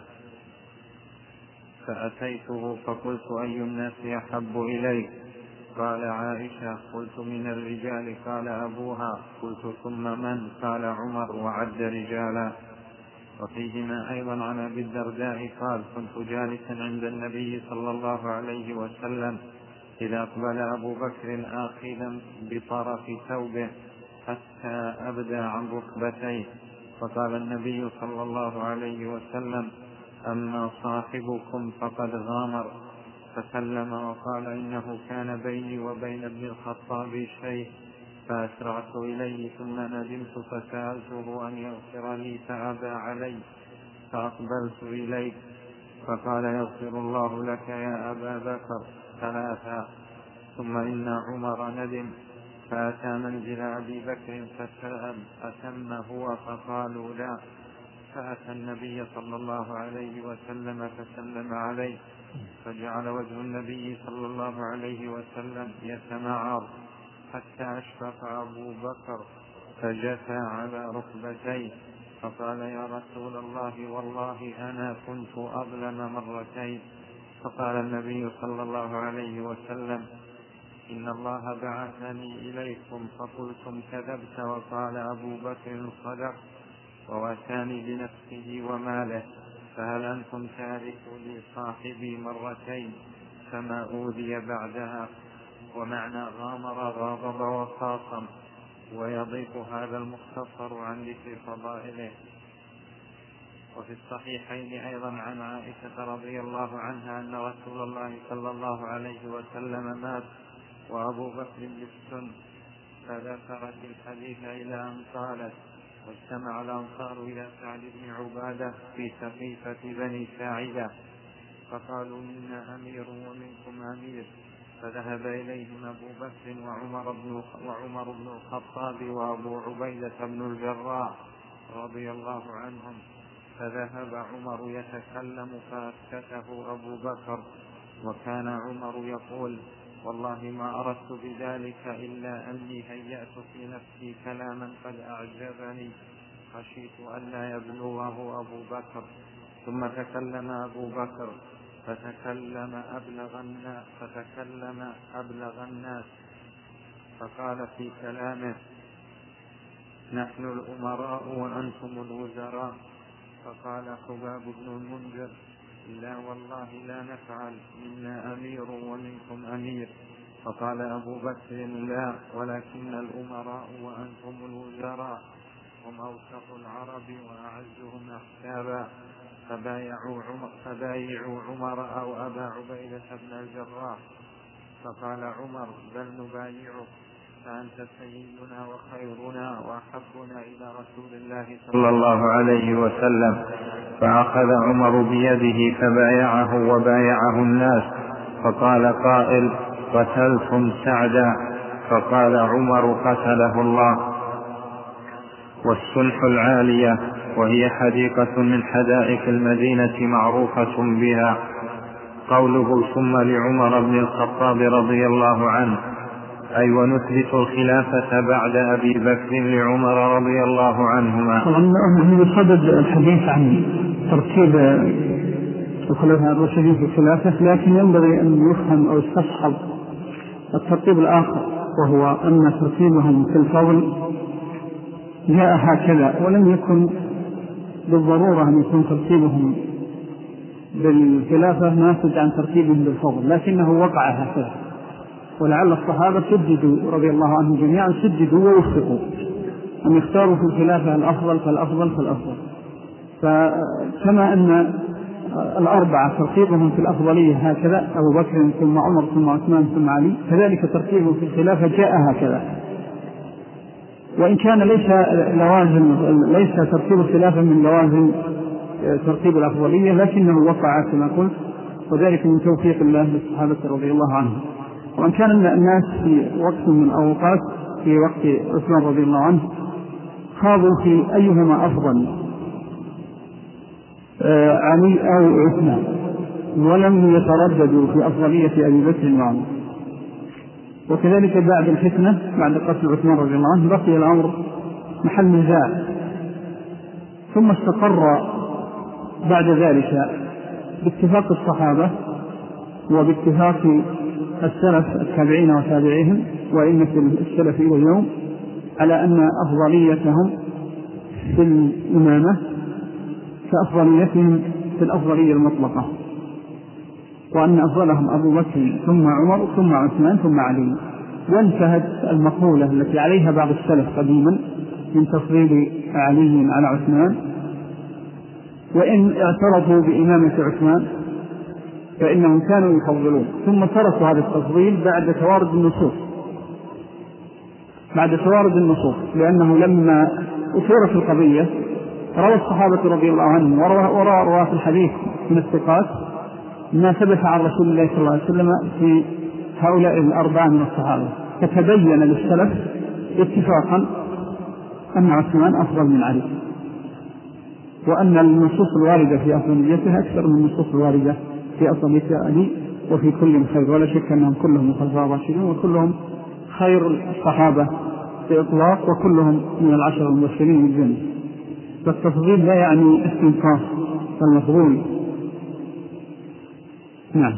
فأتيته فقلت: أي الناس أحب إليك؟ قال: عائشة. قلت: من الرجال؟ قال: أبوها. قلت: ثم من؟ قال: عمر، وعد رجالا. وفيهما أيضا عن أبي الدرداء قال: كنت جالسا عند النبي صلى الله عليه وسلم إذا أقبل أبو بكر آخذا بطرف ثوبه حتى أبدى عن ركبتيه، فقال النبي صلى الله عليه وسلم: أما صاحبكم فقد غامر. فسلم وقال: إنه كان بيني وبين ابن الخطاب شيء، فأسرعت إليه ثم ندمت فسألته أن يغفر لي فأبى علي، فأقبلت إليه فقال: يغفر الله لك يا أبا بكر ثلاثا. ثم إن عمر ندم فأتى منزل أبي بكر فسأل: أتم هو؟ فقالوا: لا. فأتى النبي صلى الله عليه وسلم فسلم عليه، فجعل وجه النبي صلى الله عليه وسلم يتمعر حتى أشفق أبو بكر فجثى على ركبتيه، فقال: يا رسول الله، والله أنا كنت أظلم مرتين. فقال النبي صلى الله عليه وسلم: إن الله بعثني إليكم فقلتم كذبت. وقال أبو بكر: صدق، وواساني بنفسه وماله، فهل أنتم تاركوا لي صاحبي مرتين فما أوذي بعدها؟ ومعنى غامر غاضب وخاصم. ويضيق هذا المختصر عن ذكر فضائله. وفي الصحيحين أيضا عن عائشة رضي الله عنها أن رسول الله صلى الله عليه وسلم مات وأبو بكر بالسن، فذكرت الحديث إلى أن قالت: واجتمع الأنصار إلى سعد بن عبادة في سقيفة بني ساعدة، فقالوا: منا أمير ومنكم أمير. فذهب إليهم أبو بكر وعمر بن, وعمر بن الخطاب وأبو عبيدة بن الجراح رضي الله عنهم، فذهب عمر يتكلم فأسكته أبو بكر، وكان عمر يقول: والله ما أردت بذلك إلا أني هيأت في نفسي كلاما قد أعجبني خشيت أن لا يبلغه أبو بكر. ثم تكلم أبو بكر فتكلم أبلغ الناس, فتكلم أبلغ الناس فقال في كلامه: نحن الأمراء وأنتم الوزراء. فقال حباب بن المنذر: لا والله لا نفعل، منا أمير ومنكم أمير. فقال أبو بكر: لا، ولكن الأمراء وأنتم الوزراء، هم أوسط العرب وأعزهم أحسابا. فبايعوا عمر, فبايعوا عمر أو أبا عبيدة بن الجراح. فقال عمر: بل نبايعك، فأنت سيدنا وخيرنا وأحبنا إلى رسول الله صلى الله عليه وسلم. فأخذ عمر بيده فبايعه وبايعه الناس. فقال قائل: قتلتم سعدا. فقال عمر: قتله الله. والسلح العالية، وهي حديقة من حدائق المدينة معروفة بها. قوله: ثم لعمر بن الخطاب رضي الله عنه، أي ونثبت الخلافة بعد أبي بكر لعمر رضي الله عنهما. طبعا بصدد الحديث عن ترتيب الخلفاء الراشدين في الخلافة، لكن ينبغي أن يفهم أو يستصحب الترتيب الآخر، وهو أن ترتيبهم في الفضل جاء هكذا، ولم يكن بالضرورة أن يكون ترتيبهم بالخلافة ناتج عن ترتيبهم بالفضل، لكنه وقع هكذا. ولعل الصحابة سددوا رضي الله عنهم جميعا سددوا ووفقوا أن يختاروا في الخلافة الأفضل فالأفضل فالأفضل. فكما أن الأربعة ترتيبهم في الأفضلية هكذا، أبو بكر ثم عمر ثم عثمان ثم علي، كذلك ترتيبهم في الخلافة جاء هكذا، وإن كان ليس لوازم ليس ترتيب الخلافة من لوازم ترتيب الأفضلية، لكنه وقع كما قلت، وذلك من توفيق الله للصحابة رضي الله عنهم. وأن كان الناس في وقت من الأوقات في وقت عثمان رضي الله عنه خاضوا في أيهما أفضل، علي أو عثمان، ولم يترددوا في أفضلية أبي بكر وعمر. وكذلك بعد الفتنة بعد قتل عثمان رضي الله عنه بقي الأمر محل نزاع، ثم استقر بعد ذلك باتفاق الصحابة وباتفاق السلف التابعين وتابعيهم وإنة السلف إلى اليوم على أن أفضليتهم في الإمامة كأفضليتهم في الأفضلية المطلقة، وأن أفضلهم أبو بكر ثم عمر ثم عثمان ثم علي. وانتهت المقولة التي عليها بعض السلف قديما من تفضيل علي على عثمان، وإن اعترفوا بإمامة عثمان فإنهم كانوا يفضلون، ثم تركوا هذا التفضيل بعد توارد النصوص بعد توارد النصوص لأنه لما أثيرت القضية روى الصحابة رضي الله عنهم وروى رواة الحديث من الثقات ما ثبت عن رسول الله صلى الله عليه وسلم في هؤلاء الأربعة من الصحابة، فتبين للسلف اتفاقا أن عثمان أفضل من علي، وأن النصوص الواردة في أفضليته أكثر من النصوص الواردة في أفضلية علي، وفي كل خير، ولا شك أنهم كلهم خلفاء راشدين وكلهم خير الصحابة بإطلاق، وكلهم من العشر المبشرين بالجنة. فالتفضيل لا يعني استنصاف المفضول. نعم.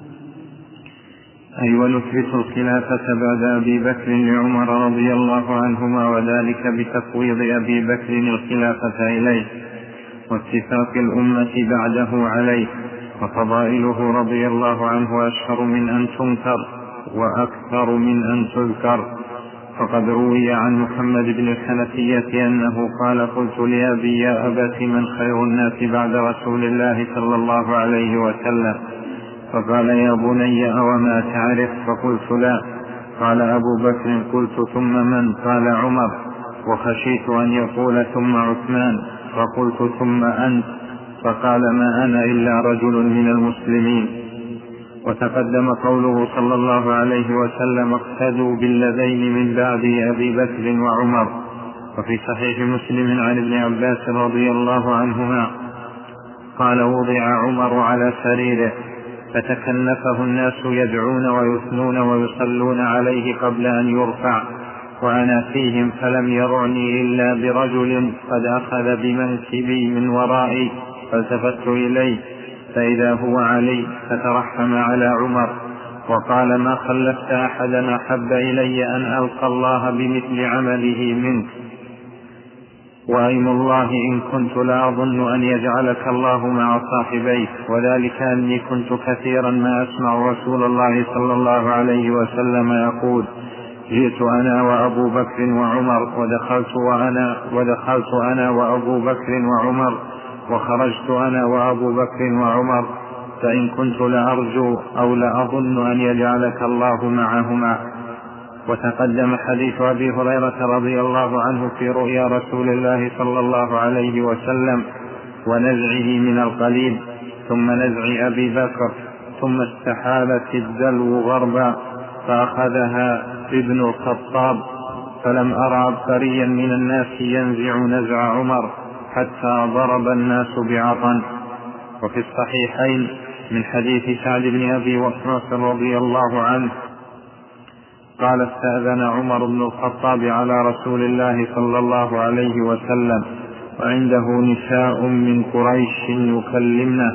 أي ونثبت الخلافة بعد أبي بكر لعمر رضي الله عنهما، وذلك بتفويض أبي بكر الخلافة إليه واتفاق الأمة بعده عليه. وفضائله رضي الله عنه أشهر من أن تنكر وأكثر من أن تذكر. فقد روي عن محمد بن الحنفية أنه قال: قلت لأبي: يا أبت من خير الناس بعد رسول الله صلى الله عليه وسلم؟ فقال: يا بني أوما تعرف؟ فقلت: لا. قال أبو بكر: قلت: ثم من؟ قال: عمر. وخشيت أن يقول: ثم عثمان. فقلت: ثم أنت؟ فقال: ما أنا إلا رجل من المسلمين. وتقدم قوله صلى الله عليه وسلم: اقتدوا بالذين من بعد أبي بكر وعمر. وفي صحيح مسلم عن ابن عباس رضي الله عنهما قال: وضع عمر على سريره فتكنفه الناس يدعون ويثنون ويصلون عليه قبل أن يرفع، وأنا فيهم، فلم يرعني إلا برجل قد أخذ بمنكبي من ورائي، فالتفت إليه فإذا هو علي فترحم على عمر وقال ما خلفت أحدا أحب إلي أن ألقى الله بمثل عمله منك، وأيم الله إن كنت لا أظن أن يجعلك الله مع صاحبيك، وذلك أني كنت كثيرا ما أسمع رسول الله صلى الله عليه وسلم يقول جئت أنا وأبو بكر وعمر ودخلت وأنا ودخلت أنا وأبو بكر وعمر وخرجت أنا وأبو بكر وعمر، فإن كنت لأرجو أو لأظن أن يجعلك الله معهما. وتقدم حديث أبي هريرة رضي الله عنه في رؤيا رسول الله صلى الله عليه وسلم ونزعه من القليل ثم نزع أبي بكر، ثم استحالت الدلو غربا فأخذها ابن الخطاب، فلم أرى عبقريا من الناس ينزع نزع عمر حتى ضرب الناس بعطن. وفي الصحيحين من حديث سعد بن أبي وقاص رضي الله عنه قال استأذن عمر بن الخطاب على رسول الله صلى الله عليه وسلم وعنده نساء من قريش يكلمنه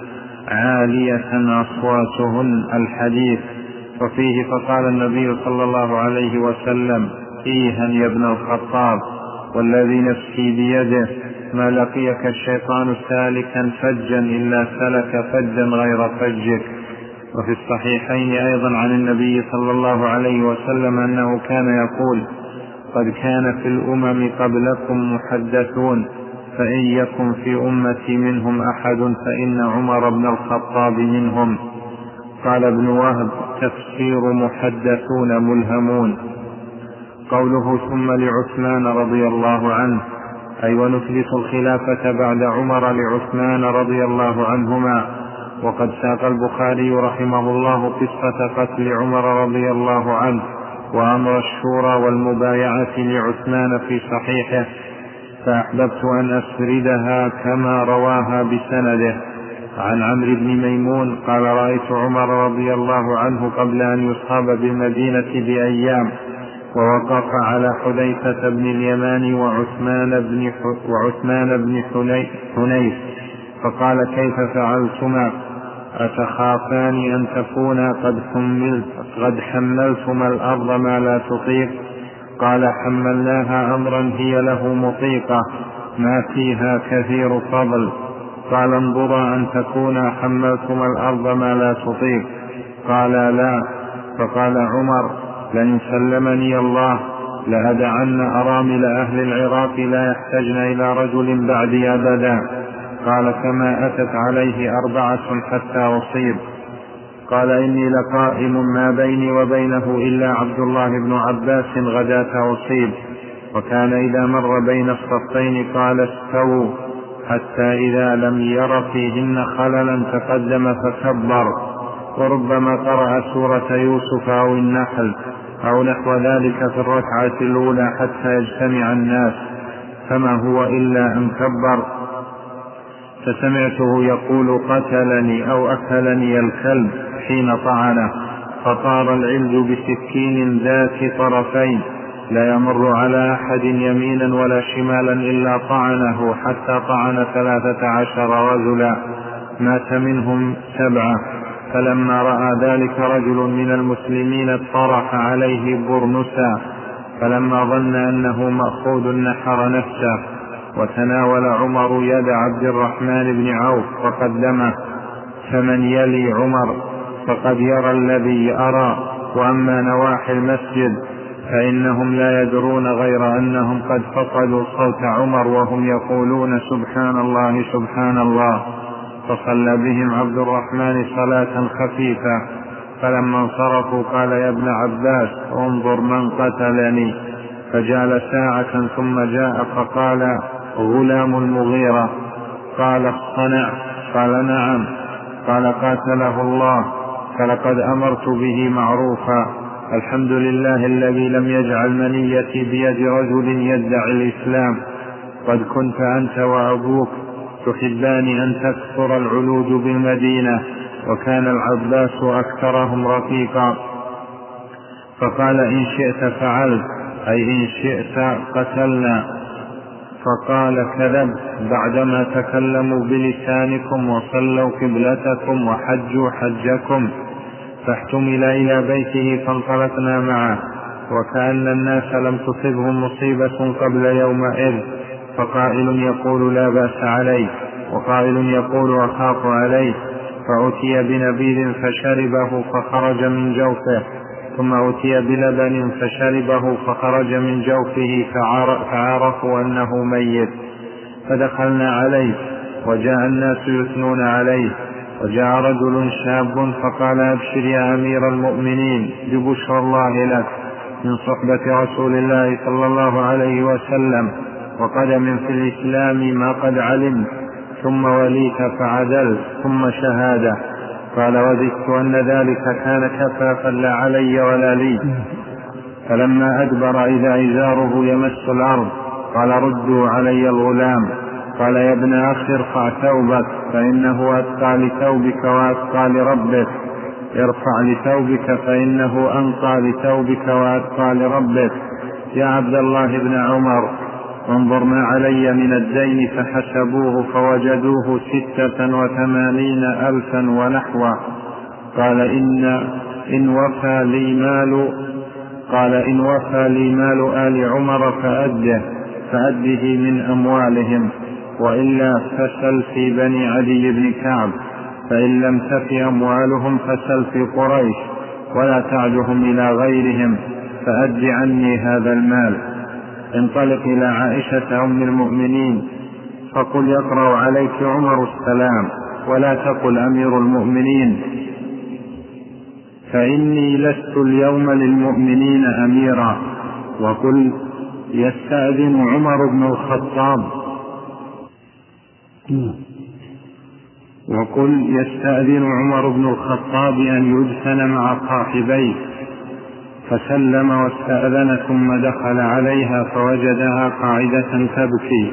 عالية أصواتهن الحديث، وفيه فقال النبي صلى الله عليه وسلم إيها يا ابن الخطاب والذي نفسي بيده ما لقيك الشيطان سالكا فجا إلا سلك فجا غير فجك. وفي الصحيحين أيضا عن النبي صلى الله عليه وسلم أنه كان يقول قد كان في الأمم قبلكم محدثون فإن يكن في أمتي منهم أحد فإن عمر بن الخطاب منهم. قال ابن وهب تفسير محدثون ملهمون. قوله ثم لعثمان رضي الله عنه أي ونثبت الخلافة بعد عمر لعثمان رضي الله عنهما. وقد ساق البخاري رحمه الله قصة قتل عمر رضي الله عنه وأمر الشورى والمبايعة لعثمان في صحيحه، فأحببت أن أسردها كما رواها بسنده. عن عمرو بن ميمون قال رأيت عمر رضي الله عنه قبل أن يصاب بالمدينة بأيام ووقف على حذيفة بن اليمان وعثمان بن, وعثمان بن حنيف فقال كيف فعلتما أتخافان أن تكونا قد, قد حملتما الأرض ما لا تطيق؟ قال حملناها أمرا هي له مطيقة ما فيها كثير فضل. قال انظرا أن تكونا حملتما الأرض ما لا تطيق؟ قال لا. فقال عمر لئن سلمني الله لأدعن أرامل أهل العراق لا يحتجن إلى رجل بعدي أبدا. قال كما أتت عليه أربعة حتى أصيب. قال إني لقائم ما بيني وبينه إلا عبد الله بن عباس غداة أصيب. وكان إذا مر بين الصفين قال استووا حتى إذا لم ير فيهن خللا تقدم فكبر، وربما قرأ سورة يوسف أو النحل أو نحو ذلك في الركعة الأولى حتى يجتمع الناس، فما هو إلا أن كبر. فسمعته يقول قتلني أو أكلني الكلب حين طعنه، فطار العلج بسكين ذات طرفين لا يمر على أحد يمينا ولا شمالا إلا طعنه حتى طعن ثلاثة عشر رجلا مات منهم سبعة. فلما رأى ذلك رجل من المسلمين طرح عليه برنسا، فلما ظن أنه مأخوذ نحر نفسه، وتناول عمر يد عبد الرحمن بن عوف وقدمه. فمن يلي عمر فقد يرى الذي أرى، وأما نواحي المسجد فإنهم لا يدرون غير أنهم قد فقدوا صوت عمر وهم يقولون سبحان الله سبحان الله. فصلى بهم عبد الرحمن صلاة خفيفة، فلما انصرفوا قال يا ابن عباس انظر من قتلني. فجعل ساعة ثم جاء فقال غلام المغيرة. قال اصطنع؟ قال نعم. قال قاتله الله، فلقد أمرت به معروفا. الحمد لله الذي لم يجعل منيتي بيد رجل يدعي الإسلام. قد كنت أنت وأبوك تحبان أن تكثر العلوج بالمدينة، وكان العباس أكثرهم رفيقا. فقال إن شئت فعلت، أي إن شئت قتلنا. فقال كذبت، بعدما تكلموا بلسانكم وصلوا قبلتكم وحجوا حجكم. فاحتمل إلى بيته فانطلقنا معه، وكأن الناس لم تصبهم مصيبة قبل يومئذ، فقائل يقول لا بأس عليه، وقائل يقول أخاف عليه. فأتي بنبيذ فشربه فخرج من جوفه، ثم أتي بلبن فشربه فخرج من جوفه، فعرفوا أنه ميت. فدخلنا عليه وجاء الناس يثنون عليه، وجاء رجل شاب فقال أبشر يا أمير المؤمنين ببشرى الله لك من صحبة رسول الله صلى الله عليه وسلم وقدم في الإسلام ما قد علمت، ثم وليت فعدلت، ثم شهادة. قال وددت أن ذلك كان كفافا لا علي ولا لي. فلما أدبر إذا إزاره يمس الأرض قال ردوا علي الغلام. قال يا ابن أخ ارفع ثوبك فإنه أتقى لثوبك وأتقى لربك، ارفع لثوبك فإنه أنقى لثوبك وأتقى لربك. يا عبد الله بن عمر انظر ما علي من الدين، فحسبوه فوجدوه ستة وثمانين ألفا ونحوه. قال إن, إن وفى لي مال قال إن وفى لي مال آل عمر فأده فأده من أموالهم، وإلا فسل في بني عدي بن كعب، فإن لم تف أموالهم فسل في قريش، ولا تعدهم إلى غيرهم، فأد عني هذا المال. انطلق إلى عائشة أم المؤمنين فقل يقرأ عليك عمر السلام، ولا تقل أمير المؤمنين، فإني لست اليوم للمؤمنين أميرا. وقل يستأذن عمر بن الخطاب وقل يستأذن عمر بن الخطاب أن يدفن مع صاحبيه. فسلم واستأذن، ثم دخل عليها فوجدها قاعدة تبكي،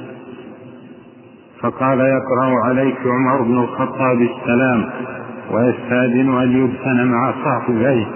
فقال يقرأ عليك عمر بن الخطاب السلام ويستأذن أن يدفن مع صاحبيه.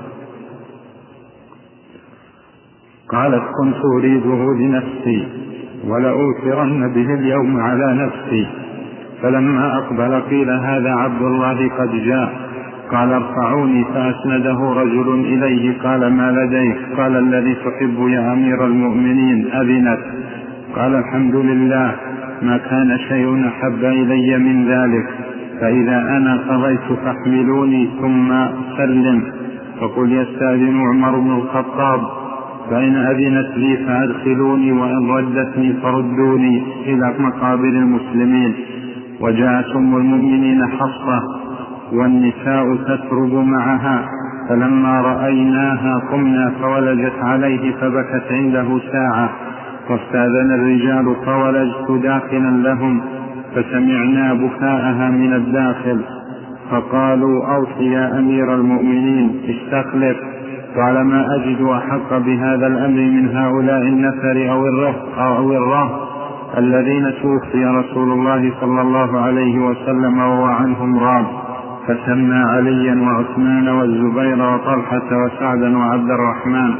قالت كنت أريده لنفسي ولأوثرن به اليوم على نفسي. فلما أقبل قيل هذا عبد الله قد جاء. قال ارفعوني، فأسنده رجل إليه. قال ما لديك؟ قال الذي تحب يا أمير المؤمنين أذنت. قال الحمد لله، ما كان شيء أحب إلي من ذلك، فإذا أنا قضيت فاحملوني ثم سلم. فقل يستأذن عمر بن الخطاب، فإن أذنت لي فأدخلوني، وإن ردتني فردوني إلى مقابر المسلمين. وجاءت أم المؤمنين حفصة والنساء تترب معها، فلما رأيناها قمنا فولجت عليه فبكت عنده ساعة، واستأذن الرجال فولجت داخلا لهم، فسمعنا بكاءها من الداخل، فقالوا أوصي يا أمير المؤمنين استخلف. قال ما أجد أحق بهذا الأمر من هؤلاء النفر أو الرهط أو الرهط الذين توفي رسول الله صلى الله عليه وسلم وهو عنهم راض. فسمى عليا وعثمان والزبير وطلحة وسعدا وعبد الرحمن،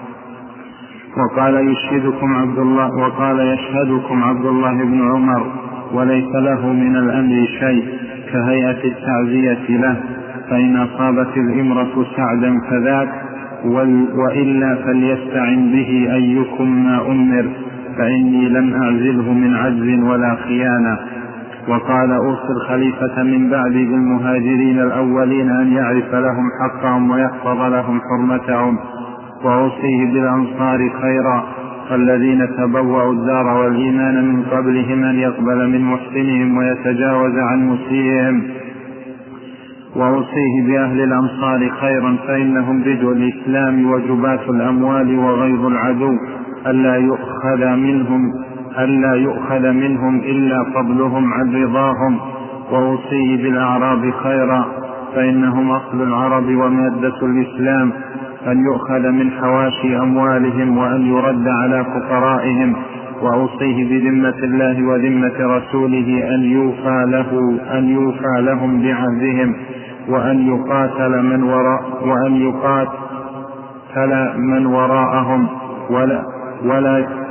وقال يشهدكم عبد الله وقال يشهدكم عبد الله بن عمر، وليس له من الأمر شيء كهيئة التعزية له، فإن أصابت الإمرة سعدا فذاك، وإلا فليستعن به أيكم ما أمر، فإني لم أعزله من عجز ولا خيانة. وقال أوصي الخليفة من بعدي بالمهاجرين الأولين أن يعرف لهم حقهم ويحفظ لهم حرمتهم، وأوصيه بالأنصار خيرا، الذين تبوأوا الدار والإيمان من قبلهم أن يقبل من محسنهم ويتجاوز عن مسيئهم. وأوصيه بأهل الأمصار خيرا، فإنهم بدء الإسلام وجبات الأموال وغيظ العدو، ألا يؤخذ منهم ألا يؤخذ منهم إلا فضلهم عن رضاهم. وأوصيه بالأعراب خيرا، فإنهم أصل العرب ومادة الإسلام، أن يؤخذ من حواشي أموالهم وأن يرد على فقرائهم. وأوصيه بذمة الله وذمة رسوله أن يوفى له أن يوفى لهم بعهدهم، وأن يقاتل من وراء وأن يقاتل من وراءهم، ولا ولا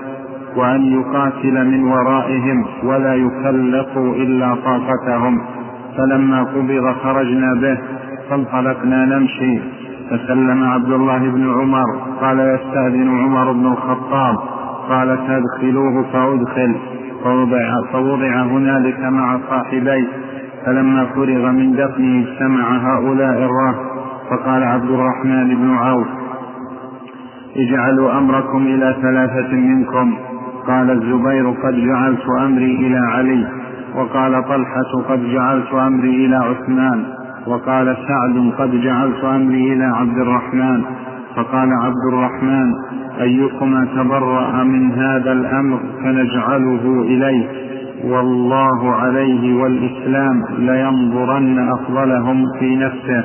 وأن يقاتل من ورائهم ولا يكلفوا إلا طاقتهم. فلما قبض خرجنا به فانطلقنا نمشي، فسلم عبد الله بن عمر قال يستأذن عمر بن الخطاب، قال تدخلوه فأدخل، فوضع, فوضع هنالك مع صاحبيه. فلما فرغ من دفنه اجتمع هؤلاء الرهط، فقال عبد الرحمن بن عوف اجعلوا أمركم إلى ثلاثة منكم. قال الزبير قد جعلت أمري إلى علي، وقال طلحة قد جعلت أمري إلى عثمان، وقال سعد قد جعلت أمري إلى عبد الرحمن. فقال عبد الرحمن أيكما تبرأ من هذا الأمر فنجعله إليه، والله عليه والإسلام لينظرن أفضلهم في نفسه.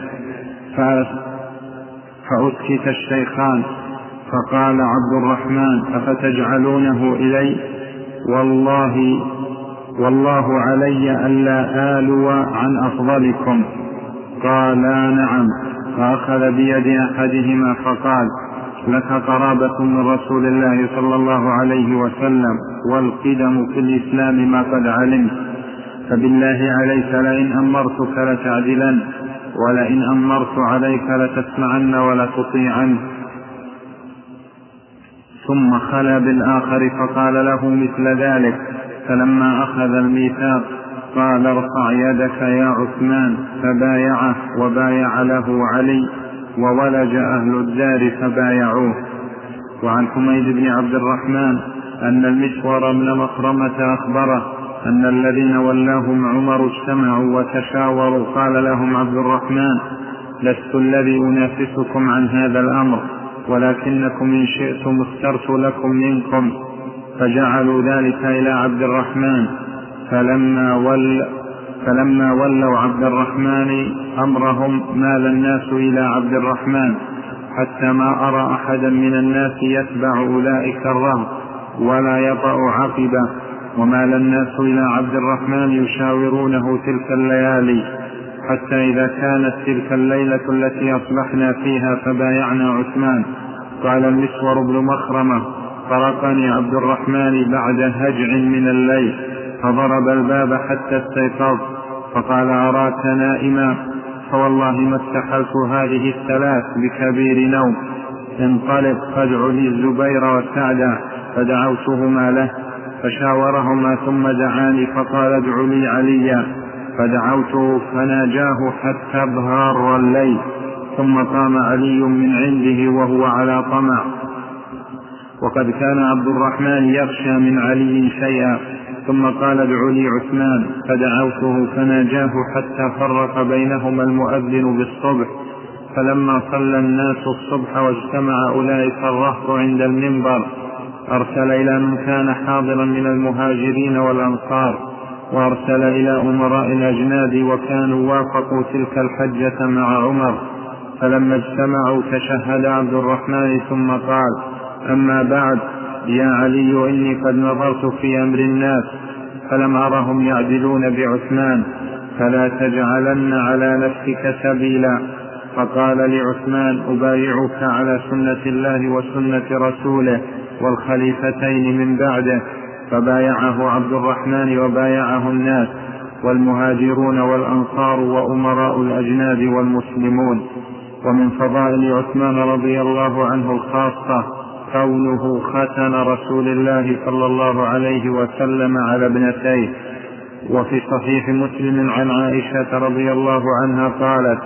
فأسكت الشيخان، فقال عبد الرحمن أفتجعلونه إلي؟ والله والله علي ألا آلو عن أفضلكم. قالا نعم. فأخذ بيد أحدهما فقال لك قرابة من رسول الله صلى الله عليه وسلم، والقدم في الإسلام ما قد علمت، فبالله عليك لئن أمرتك لتعدلن، ولئن أمرت عليك لتسمعن ولتطيعن. ثم خلا بالآخر فقال له مثل ذلك. فلما أخذ الميثاق قال ارفع يدك يا عثمان، فبايعه وبايع له علي، وولج أهل الدار فبايعوه. وعن حميد بن عبد الرحمن أن المسور بن مخرمة أخبره أن الذين ولاهم عمر اجتمعوا وتشاوروا. قال لهم عبد الرحمن لست الذي أنافسكم عن هذا الأمر، ولكنكم إن شئتم اخترت لكم منكم. فجعلوا ذلك إلى عبد الرحمن. فلما, ول فلما ولوا عبد الرحمن أمرهم مال الناس إلى عبد الرحمن، حتى ما أرى أحدا من الناس يتبع أولئك الرهط ولا يطأ عقبه، ومال الناس إلى عبد الرحمن يشاورونه تلك الليالي، حتى إذا كانت تلك الليلة التي أصبحنا فيها فبايعنا عثمان. قال المسور بن مخرمة طرقني عبد الرحمن بعد هجع من الليل، فضرب الباب حتى استيقظ، فقال أراك نائما، فوالله ما استحلت هذه الثلاث بكبير نوم. انطلق فادع لي الزبير وسعدا، فدعوتهما له فشاورهما ثم دعاني فقال ادع لي عليا، فدعوته فناجاه حتى ابهار الليل. ثم قام علي من عنده وهو على طمع، وقد كان عبد الرحمن يخشى من علي شيئا. ثم قال ادع لي عثمان، فدعوته فناجاه حتى فرق بينهما المؤذن بالصبح. فلما صلى الناس الصبح واجتمع أولئك الرهط عند المنبر، أرسل إلى من كان حاضرا من المهاجرين والأنصار، وأرسل إلى أمراء الأجناد، وكانوا وافقوا تلك الحجة مع عمر. فلما اجتمعوا تشهد عبد الرحمن ثم قال أما بعد يا علي إني قد نظرت في أمر الناس فلم أرهم يعدلون بعثمان، فلا تجعلن على نفسك سبيلا. فقال لعثمان أبايعك على سنة الله وسنة رسوله والخليفتين من بعده. فبايعه عبد الرحمن وبايعه الناس والمهاجرون والأنصار وأمراء الأجناد والمسلمون. ومن فضائل عثمان رضي الله عنه الخاصة كونه ختن رسول الله صلى الله عليه وسلم على ابنتيه. وفي صحيح مسلم عن عائشة رضي الله عنها قالت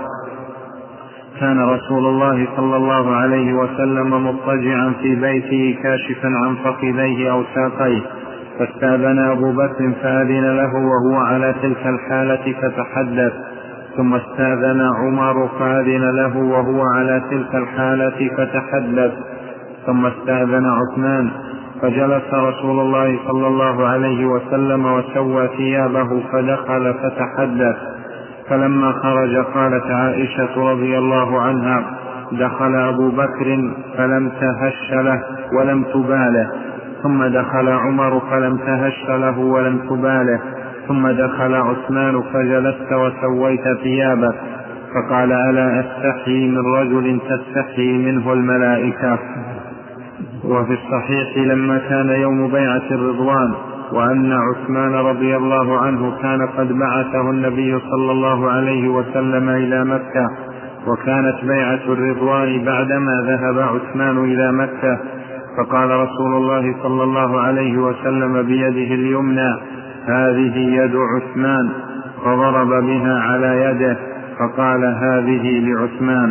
كان رسول الله صلى الله عليه وسلم مضطجعا في بيته كاشفا عن فخذيه أو ساقيه، فاستأذن أبو بكر فأذن له وهو على تلك الحالة فتحدث، ثم استأذن عمر فأذن له وهو على تلك الحالة فتحدث، ثم استأذن عثمان، فجلس رسول الله صلى الله عليه وسلم وسوى ثيابه فدخل فتحدث. فلما خرج قالت عائشة رضي الله عنها دخل أبو بكر فلم تهش له ولم تباله، ثم دخل عمر فلم تهش له ولم تباله، ثم دخل عثمان فجلست وسويت ثيابك. فقال ألا أستحي من رجل تستحي منه الملائكة. وفي الصحيح لما كان يوم بيعة الرضوان وأن عثمان رضي الله عنه كان قد بعثه النبي صلى الله عليه وسلم إلى مكة، وكانت بيعة الرضوان بعدما ذهب عثمان إلى مكة، فقال رسول الله صلى الله عليه وسلم بيده اليمنى: هذه يد عثمان، فضرب بها على يده فقال: هذه لعثمان.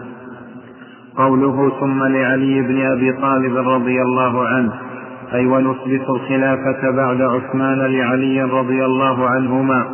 قوله ثم لعلي بن أبي طالب رضي الله عنه، أي ونثبت الخلافة بعد عثمان لعلي رضي الله عنهما.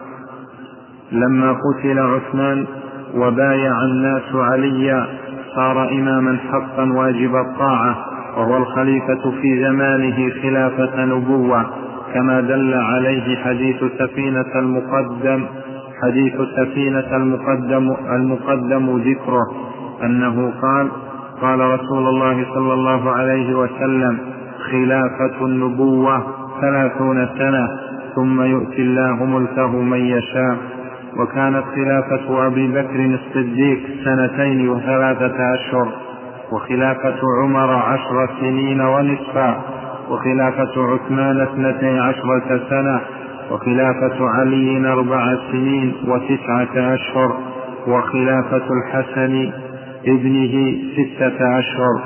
لما قتل عثمان وبايع الناس عليا صار إماما حقا واجب الطاعة، وهو الخليفة في زمانه خلافة نبوة، كما دل عليه حديث سفينة المقدم حديث سفينة المقدم, المقدم ذكره، أنه قال: قال رسول الله صلى الله عليه وسلم: خلافة النبوة ثلاثون سنة ثم يؤتي الله ملكه من يشاء. وكانت خلافة أبي بكر الصديق سنتين وثلاثة أشهر، وخلافة عمر عشر سنين ونصفا، وخلافة عثمان اثنتي عشرة سنة، وخلافة علي أربع سنين وتسعة أشهر، وخلافة الحسن ابنه ستة أشهر.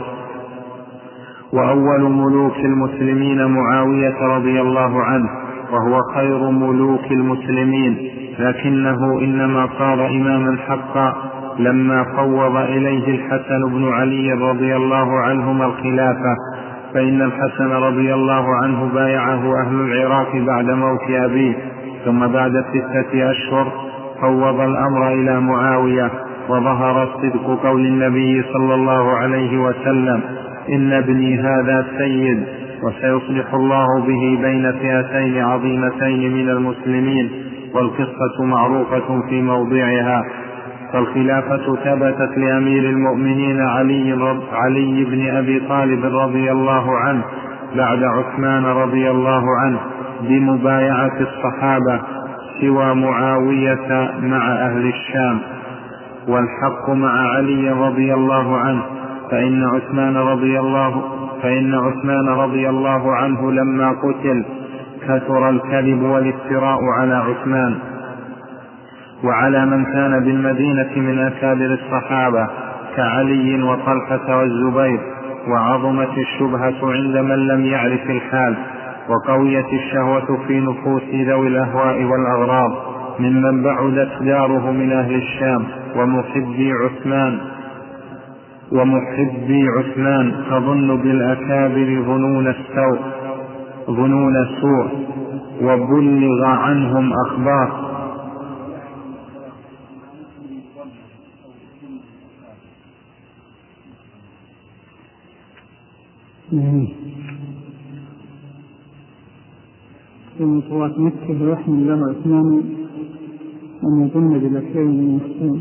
وأول ملوك المسلمين معاوية رضي الله عنه، وهو خير ملوك المسلمين، لكنه إنما صار إماما حقا لما فوض إليه الحسن بن علي رضي الله عنهما الخلافة، فإن الحسن رضي الله عنه بايعه أهل العراق بعد موت أبيه، ثم بعد ستة أشهر فوض الأمر إلى معاوية، وظهر صدق قول النبي صلى الله عليه وسلم: إن ابني هذا سيد، وسيصلح الله به بين فئتين عظيمتين من المسلمين، والقصة معروفة في موضعها. فالخلافة ثبتت لأمير المؤمنين علي, رب علي بن أبي طالب رضي الله عنه بعد عثمان رضي الله عنه بمبايعة الصحابة، سوى معاوية مع أهل الشام. والحق مع علي رضي الله عنه، فإن عثمان رضي الله فإن عثمان رضي الله عنه لما قتل كثر الكذب والافتراء على عثمان وعلى من كان بالمدينة من أكابر الصحابة كعلي وطلحة والزبير، وعظمت الشبهة عند من لم يعرف الحال، وقويت الشهوة في نفوس ذوي الأهواء والأغراض ممن بعدت داره من أهل الشام ومحبي عثمان ومحبي عثمان تظن بالأكابر ظنون السوء ظنون السوء وبلغ عنهم أخبار. في مطوات مكة يحمل الله عثمان أن يظن بالأكابر من المسلمين.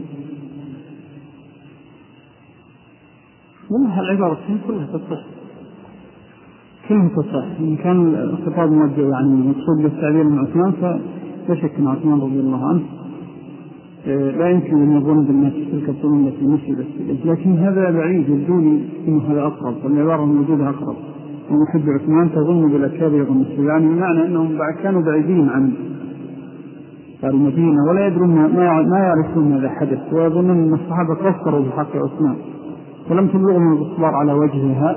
والله العبارة كلها تصح كلها تصح إن كان الخطاب موجه يعني مقصود بالتعبير من عثمان، فلا شك أن عثمان رضي الله عنه لا يمكن أن يظن بالناس تلك الظنون التي نسبت إليه، لكن هذا بعيد يبدوني إنه هذا أقرب، والعبارة الموجودة أقرب. ومحب عثمان تظن بالأكابر والنسبة، يعني بمعنى أنهم كانوا بعيدين عن المدينة ولا يدرون ما يعرفون ماذا حدث، ويظنون أن الصحابة كفروا بحق عثمان ولم تبلغهم الإصرار على وجهها،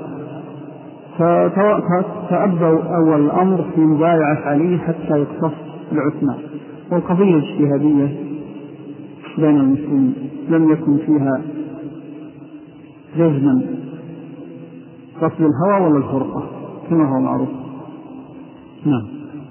فتأبوا أول الأمر في مبايعة علي حتى يقتص لعثمان. والقضية اجتهادية بين المسلمين لم يكن فيها جزما قصد الهوى ولا الفرقة كما هو معروف. نعم.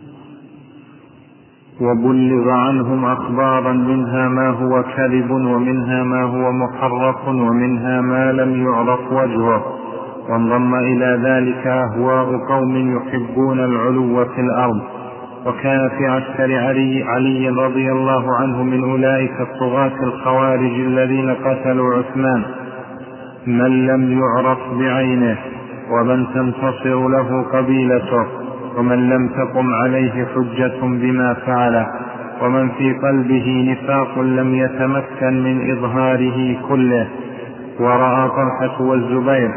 وبلغ عنهم أخبارا منها ما هو كذب ومنها ما هو محرف ومنها ما لم يعرف وجهه، وانضم إلى ذلك أهواء قوم يحبون العلو في الأرض. وكان في عسكر علي, علي رضي الله عنه من أولئك الطغاة الخوارج الذين قتلوا عثمان من لم يعرف بعينه ومن تنتصر له قبيلته ومن لم تقم عليه حجة بما فعله، ومن في قلبه نفاق لم يتمكن من إظهاره كله. ورأى طلحة والزبير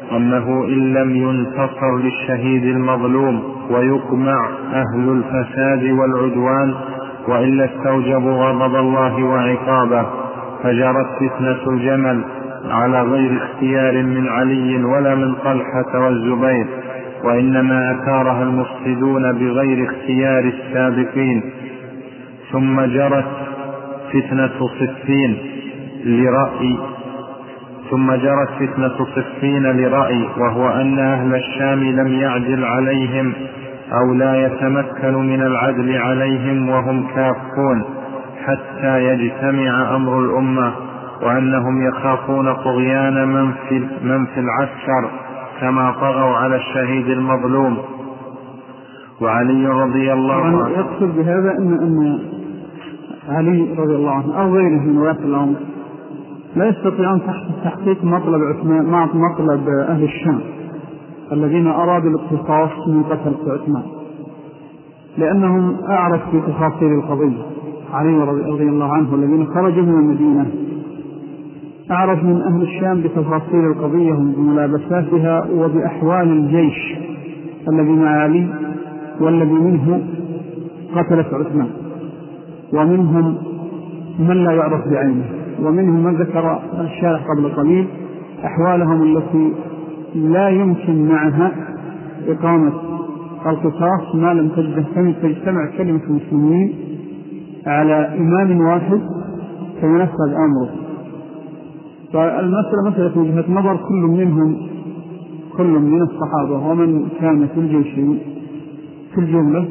أنه إن لم ينتصر للشهيد المظلوم ويقمع أهل الفساد والعدوان وإلا استوجبوا غضب الله وعقابه، فجرت فتنة الجمل على غير اختيار من علي ولا من طلحة والزبير، وإنما أثارها المفسدون بغير اختيار السابقين. ثم جرت فتنة صفين لرأي ثم جرت فتنة صفين لرأي وهو أن أهل الشام لم يعدل عليهم أو لا يتمكن من العدل عليهم وهم كافون حتى يجتمع أمر الأمة، وأنهم يخافون طغيان من في, من في العسكر كما طغوا على الشهيد المظلوم. وعلي رضي الله عنه يقصد بهذا أن, أن علي رضي الله عنه أو غيره من ولاة الأمر لا يستطيعون تحقيق مطلب عثمان مع مطلب أهل الشام الذين أرادوا الاقتصاص من قتل عثمان، لأنهم أعرف في تفاصيل القضية. علي رضي الله عنه الذين خرجوا من المدينة أعرف من أهل الشام بتفاصيل القضية وبملابساتها وبأحوال الجيش الذي مع علي والذي منه قتلت عثمان، ومنهم من لا يعرف بعينه، ومنهم من ذكر الشارح قبل قليل أحوالهم التي لا يمكن معها إقامة القصاص ما لم تجتمع كلمة المسلمين على إمام واحد فينفذ أمره. فالمسألة مسألة وجهة نظر كل منهم كل من الصحابة ومن كان في الجيش في الجملة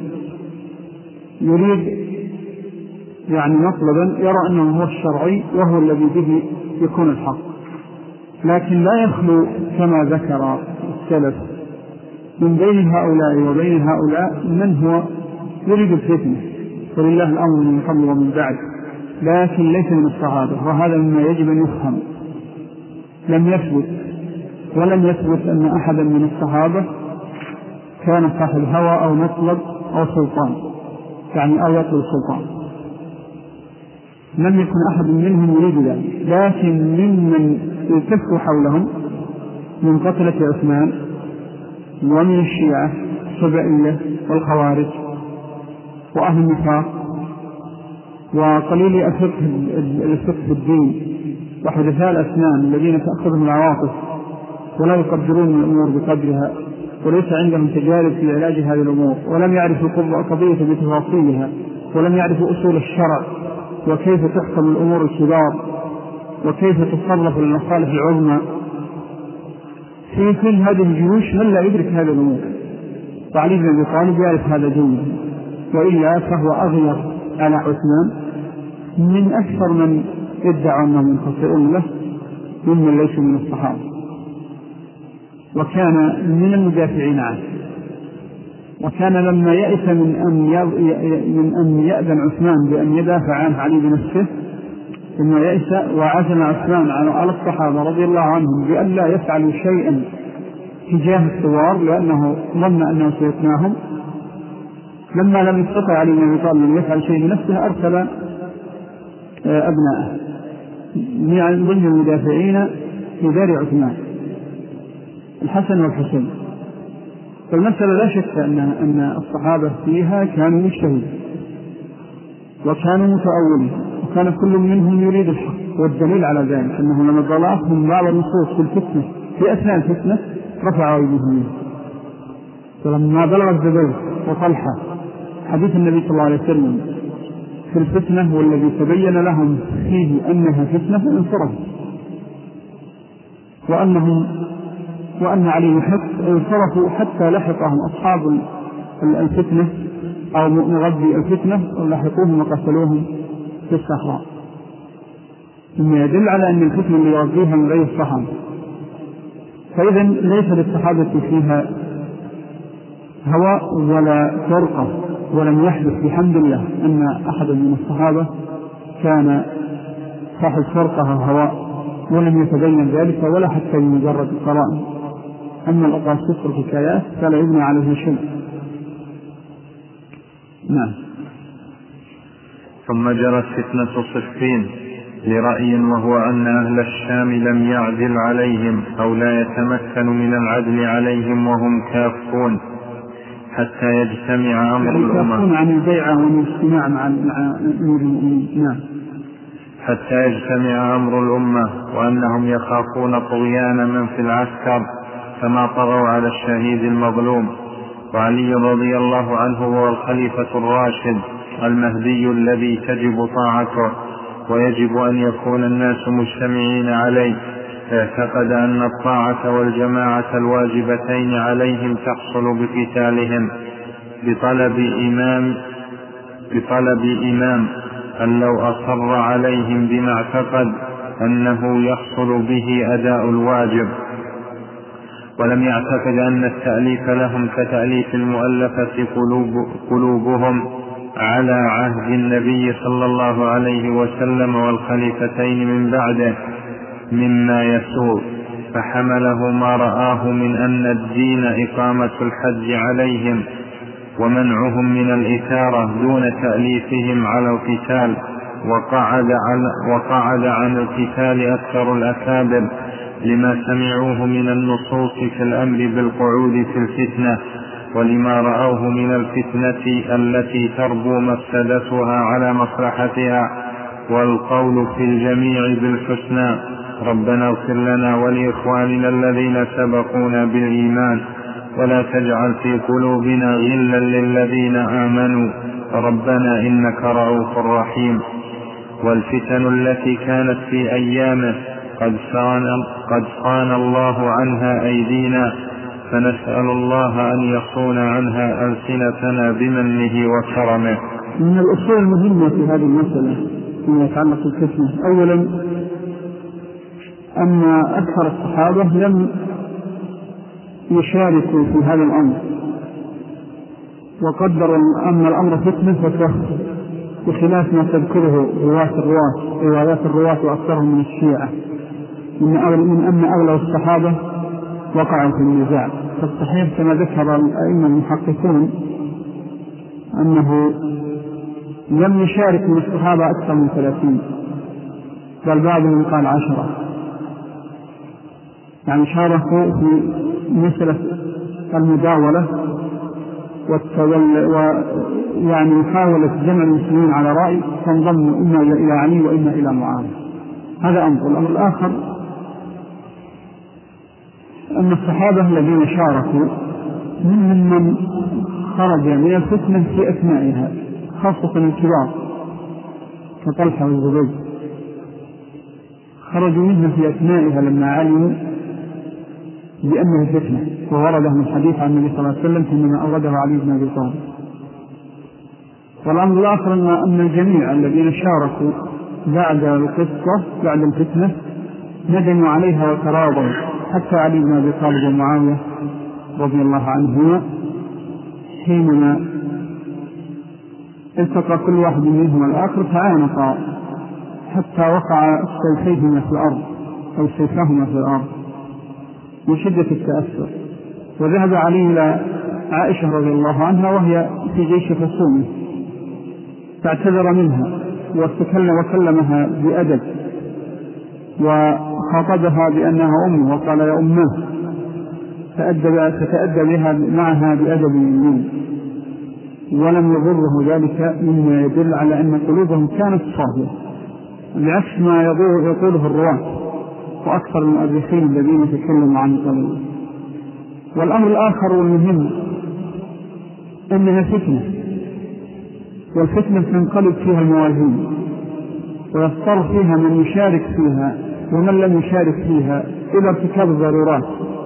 يريد يعني مطلبا يرى أنه هو الشرعي وهو الذي به يكون الحق، لكن لا يخلو كما ذكر السلف من بين هؤلاء وبين هؤلاء من هو يريد الفتنة، ولله الأمر من قبل ومن بعد، لكن ليس من الصحابة، وهذا مما يجب أن يفهم. لم يثبت ولم يثبت أن أحدا من الصحابة كان صاحب هوى أو مطلب أو سلطان، يعني أو يطلب السلطان، لم يكن أحد منهم يريد ذلك، لكن ممن يلتف حولهم من قتلة عثمان ومن الشيعة السبعية والخوارج وأهل النفاق وقليل الفقه في الدين وحدثاء الأسنان الذين تأخذهم العواطف ولا يقدرون الأمور بقدرها وليس عندهم تجارب في علاج هذه الأمور، ولم يعرفوا القضية بتفاصيلها، ولم يعرفوا أصول الشرع وكيف تحكم الأمور الكبار وكيف تتصرف للمصالح العظمى. في كل هذه الجيوش من لا يدرك هذه الأمور، وعلي بن أبي طالب يعرف هذا جيدا، وإلا فهو أغير على عثمان من أكثر من يدعى أنهم ينتصرون له ممن ليسوا من الصحابة، وكان من المدافعين عنه. وكان لما يأس من أن من أن يأذن عثمان بأن يدافع عنه علي بنفسه، ثم يأس وعزم عثمان على الصحابة رضي الله عنهم بأن لا يفعلوا شيئا تجاه الثوار لأنه ظن أنه سيقنعهم. لما لم يستطع علي بن أبي طالب أن يفعل شيء بنفسه أرسل أبنائه من ضمن المدافعين في دار عثمان الحسن والحسين. فالمسألة لا شك أن أن الصحابة فيها كانوا مجتهدين وكانوا متأولين، وكان كل منهم يريد الحق، والدليل على ذلك أنه لما ضلعتهم بعض النصوص في الفتنة في أثناء الفتنة رفعوا أيديهم. فلما بلغ الزبير وطلحة حديث النبي صلى الله عليه وسلم في الفتنة والذي تبين لهم فيه أنها فتنة انصرفوا، وأنهم وأن علي يحق انصرفوا حتى لحقهم أصحاب الفتنة أو مغذي الفتنة ولحقوهم وقتلوهم في الصحراء، مما يدل على أن الفتنة اللي يغذيها من غير الصحابة. فإذا ليس للصحابة فيها هواء ولا فرقة، ولم يحدث بحمد الله أن أحد من الصحابة كان صاحب فرقة هواء، ولم يتبين ذلك ولا حتى بمجرد القرائن. أما الأقاصيص والحكايات فلا يبنى عليه شيء. نعم. ثم جرت فتنة صفين لرأي وهو أن أهل الشام لم يعدل عليهم أو لا يتمكن من العدل عليهم وهم كافون حتى يجتمع أمر الأمة كافون عن البيعة والاجتماع مع المؤمنين حتى يجتمع أمر الأمة وأنهم يخافون طغيان من في العسكر كما طغوا على الشهيد المظلوم. وعلي رضي الله عنه هو الخليفة الراشد المهدي الذي تجب طاعته ويجب أن يكون الناس مجتمعين عليه. اعتقد أن الطاعة والجماعة الواجبتين عليهم تحصل بقتالهم بطلب إمام بطلب إمام أن لو أصر عليهم بما اعتقد أنه يحصل به أداء الواجب. ولم يعتقد أن التأليف لهم كتأليف المؤلفة قلوب قلوبهم على عهد النبي صلى الله عليه وسلم والخليفتين من بعده مما يسوء، فحمله ما رآه من أن الدين إقامة الحج عليهم ومنعهم من الإثارة دون تأليفهم على القتال. وقعد عن, وقعد عن القتال أكثر الأكابر لما سمعوه من النصوص في الأمر بالقعود في الفتنة ولما رأوه من الفتنة التي تربو مفسدتها على مصلحتها والقول في الجميع بالحسنى. ربنا اغفر لنا ولإخواننا الذين سبقونا بالإيمان ولا تجعل في قلوبنا غلا للذين آمنوا ربنا إنك رؤوف رحيم. والفتن التي كانت في أيامه قد صان, قد صان الله عنها أيدينا، فنسأل الله أن يصون عنها ألسنتنا بمنه وكرمه. من الأصول المهمة في هذه المسألة فيما يتعلق بالفتنة، أولا أن أكثر الصحابة لم يشاركوا في هذا الأمر، وقدروا أن الأمر فتنة فتوخ، بخلاف ما تذكره روايات الرواة روايات الرواة وأكثرهم من الشيعة من أن أغلب الصحابة وقعوا في النزاع. فالصحيح كما ذكر الأئمة المحققون أنه لم يشارك من الصحابة أكثر من ثلاثين، بل بعضهم قال عشرة، يعني شاركوا في مسألة المداولة ويعني محاولة جمع المسلمين على رأي فانضموا إما إلى علي وإما إلى معاوية. هذا أمر. الأمر الآخر أن الصحابة الذين شاركوا منهم من خرج من الفتنة في أثنائها، خاصة الكبار كطلحة والزبير، خرجوا منها في أثنائها لما علموا بأنه فتنة، وورده من حديث عن النبي صلى الله عليه وسلم حينما أورده علي بن أبي طالب. والأمر الآخر أن الجميع الذين شاركوا بعد القصة بعد الفتنة ندموا عليها وتراضوا، حتى علي بن أبي طالب ومعاوية رضي الله عنهما حينما التقى كل واحد منهما الآخر تعانقا حتى وقع سيفيهما في الأرض أو سيفهما في الأرض من شدة التأثر. وذهب علي إلى عائشة رضي الله عنها وهي في جيش خصومه فاعتذر منها وتكلم وكلمها بأدب وخاطبها بأنها أمه وقال يا أمه، فتأدب بها معها بأدب منه، ولم يضره ذلك مما يدل على أن قلوبهم كانت صافية بعكس ما يقوله الرواة وأكثر المؤرخين الذين يتكلموا عن قلوبهم. والأمر الآخر والمهم أنها فتنة، والفتنة تنقلب فيها الموازين ويضطر فيها من يشارك فيها ومن لم يشارك فيها إلى ارتكاب الضرورات.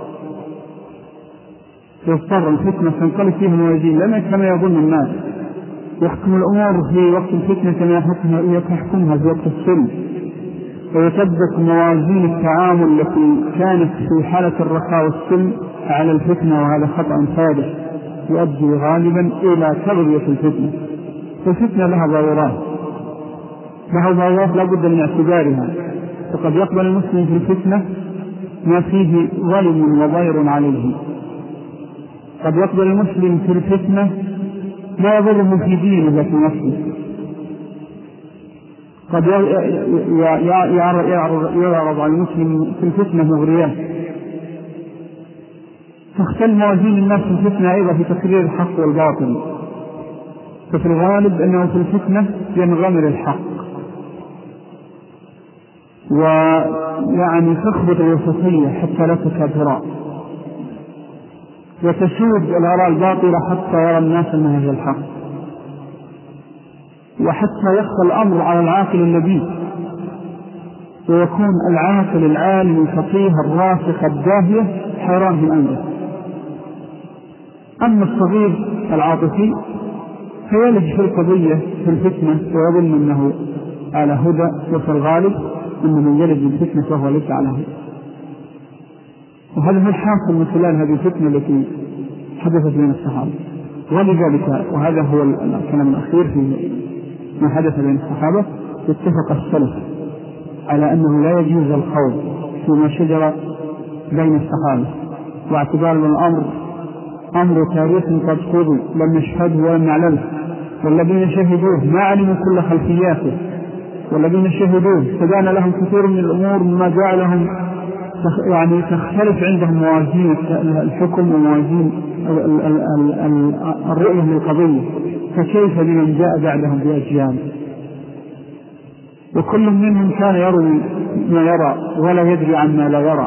يضطر الفتنة تنقلب فيها الموازين، لما كما يظن الناس يحكم الأمور في وقت الفتنة كما يحكمها في وقت السلم، ويطبق موازين التعامل التي كانت في حالة الرخاء والسلم على الفتنة، وهذا خطأ فادح يؤدي غالبا إلى تغذية الفتنة. فالفتنة لها ضرورات لها ضرورات لا بد من اعتبارها، وقد يقبل المسلم في الفتنة ما فيه ظلم وضير عليه، قد يقبل المسلم في الفتنة ما يضره في دينه وفي نفسه، قد يعرض على المسلم في الفتنة مغريات، تختل موازين الناس في الفتنة أيضا في تقرير الحق والباطل، ففي الغالب أنه في الفتنة ينغمر الحق ويعني تخبط الوسطية حتى لا تكاثرا، وتسود الآراء الباطلة حتى يرى الناس أنها هي الحق، وحتى يخفى الأمر على العاقل اللبيب، ويكون العاقل العالم الفقيه الراسخ الداهية حيران في أمره. أما الصغير العاطفي فيلج في القضية في الفتنة ويظن أنه على هدى، وفي الغالب أن من يلج الفتنة فهو ليس على هدى. وهذا هو الحاصل من خلال هذه الفتنة التي حدثت بين الصحابة. ولذلك وهذا هو الكلام الأخير في ما حدث بين الصحابة، اتفق السلف على أنه لا يجوز الخوض فيما شجر بين الصحابة، واعتبار الأمر أمر تاريخ قد قضي لم نشهده ولم نعلمه، والذين شهدوه ما علموا كل خلفياته، والذين شهدوه تبان لهم كثير من الأمور مما جعلهم يعني تختلف عندهم موازين الحكم وموازين الرؤية للقضية، فكيف بمن جاء بعدهم بأجيال؟ وكل منهم كان يروي ما يرى ولا يدري عما لا يرى،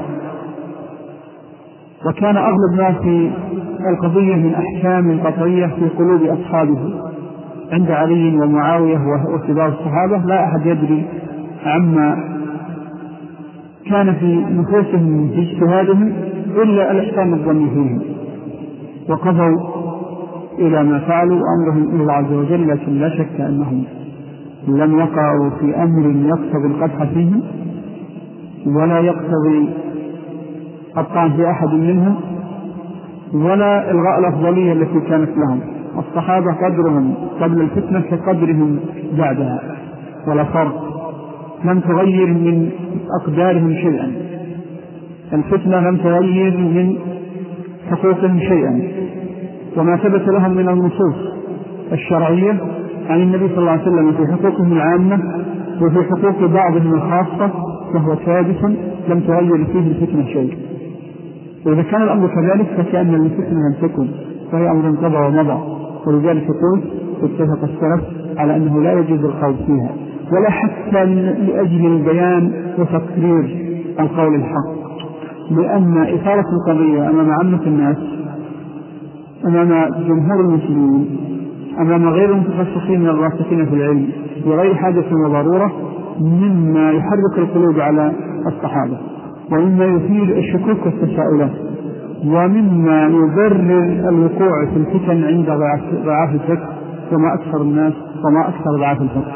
وكان أغلب ما في القضية من أحكام قطعية في قلوب أصحابه عند علي ومعاوية وكبار الصحابة، لا أحد يدري عما كان في نفوسهم في اجتهادهم إلا الإحسان الظني فيهم، وقضوا إلى ما فعلوا أمرهم إلى الله عز وجل. لكن لا شك أنهم لم يقعوا في أمر يقتضي القدح فيهم ولا يقتضي الطعن في أحد منهم ولا إلغاء الأفضلية التي كانت لهم. الصحابة قدرهم قبل الفتنة كقدرهم بعدها ولا فرق، لم تغير من أقدارهم شيئا، الفتنة لم تغير من حقوقهم شيئا، وما ثبت لهم من النصوص الشرعية عن النبي صلى الله عليه وسلم في حقوقهم العامة وفي حقوق بعضهم الخاصة فهو ثابت لم تغير فيه الفتنة شيء. وإذا كان الأمر كذلك فكأن الفتنة لم تكن، فهي أمر انقضى ومضى. ولذلك يقول اتفق السلف على أنه لا يجوز الخوض فيها، ولا حتى لأجل البيان وتقرير القول الحق، لأن إثارة القضية أمام عامة الناس، أمام جمهور المسلمين، أمام غير المتخصصين من الراسخين في العلم بغير حاجة وضرورة، مما يحرك القلوب على الصحابة، ومما يثير الشكوك والتساؤلات، ومما يبرر الوقوع في الفتن عند ضعاف الفكر. وما أكثر الناس وما أكثر ضعاف الفكر،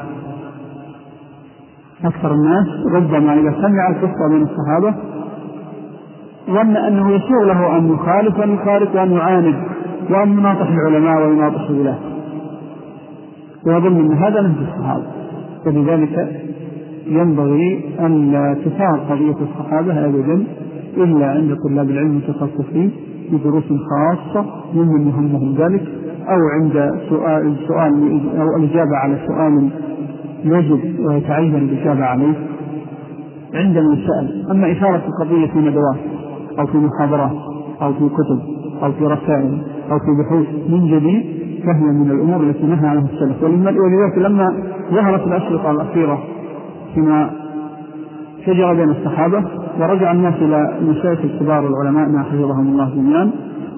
أكثر الناس ربما إذا سمع القصة من الصحابة ظن أنه يسوغ له أن يخالف وأن يخالف وأن يعاند وأن يناطح العلماء ويناطح الولاة، ويظن أن هذا نهج الصحابة. فلذلك ينبغي أن لا تثار قضية الصحابة أبدا إلا عند طلاب العلم المتخصصين بدروس خاصة ممن يهمهم ذلك، أو عند سؤال سؤال أو الإجابة على سؤال يجب ويتعين الإجابة عليه عندما يسأل. أما إثارة القضية في ندوات أو في محاضرات أو في كتب أو في رسائل أو في بحوث من جديد فهي من الأمور التي نهى عنها السلف. ولذلك لما ظهرت الأشرطة الأخيرة فيما شجر بين الصحابة ورجع الناس إلى مشايخ الكبار العلماء حفظهم الله جميعا،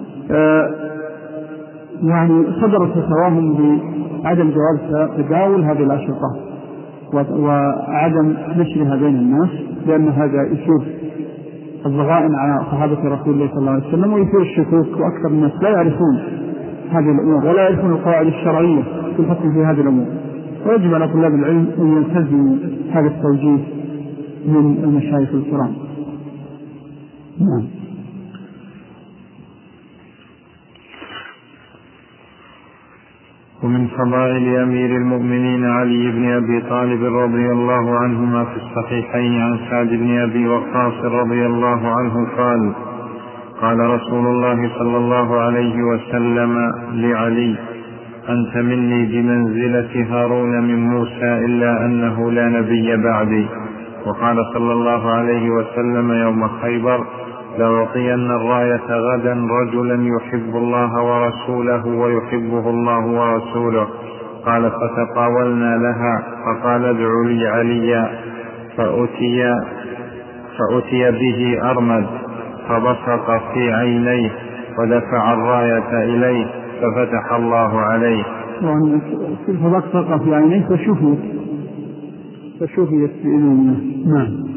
يعني صدرت فتواهم بعدم جواز تداول هذه الأشرطة وعدم نشرها بين الناس، لأن هذا يشوف الضغائن على صحابة رسول الله صلى الله عليه وسلم ويثير الشكوك، وأكثر الناس لا يعرفون هذه الأمور ولا يعرفون القواعد الشرعية في الحكم في هذه الأمور. ويجب على طلاب العلم أن يلتزموا هذا التوجيه من المشايخ الكرام. نعم. ومن فضائل أمير المؤمنين علي بن أبي طالب رضي الله عنهما في الصحيحين عن سعد بن أبي وقاص رضي الله عنه قال: قال رسول الله صلى الله عليه وسلم لعلي: أنت مني بمنزلة هارون من موسى إلا أنه لا نبي بعدي. وقال صلى الله عليه وسلم يوم خيبر: لأعطين الراية غدا رجلا يحب الله ورسوله ويحبه الله ورسوله. قال: فتطاولنا لها، فقال: ادعوا لي عليا. فأتي, فأتي به أرمد فبصق في عينيه ودفع الراية إليه ففتح الله عليه. فبصق في عينيه فشفيت فشفيت بإذنه. نعم.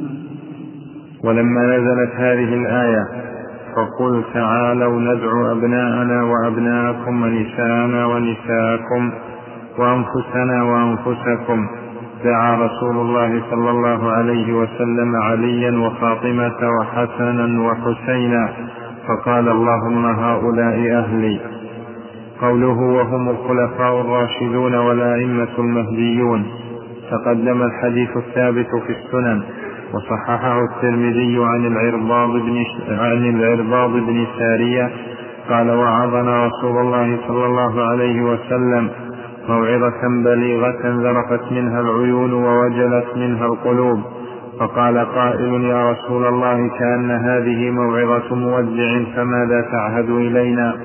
ولما نزلت هذه الآية: فقل تعالوا ندعو أبناءنا وأبناءكم ونساءنا ونساءكم وأنفسنا وأنفسكم، دعا رسول الله صلى الله عليه وسلم عليا وفاطمة وحسنا وحسينا فقال: اللهم هؤلاء أهلي. قوله: وهم الخلفاء الراشدون والأئمة المهديون. تقدم الحديث الثابت في السنن وصححه الترمذي عن العرباض بن عن العرباض بن سارية قال: وعظنا رسول الله صلى الله عليه وسلم موعظة بليغة ذرفت منها العيون ووجلت منها القلوب، فقال قائل: يا رسول الله، كأن هذه موعظة مودع، فماذا تعهد إلينا؟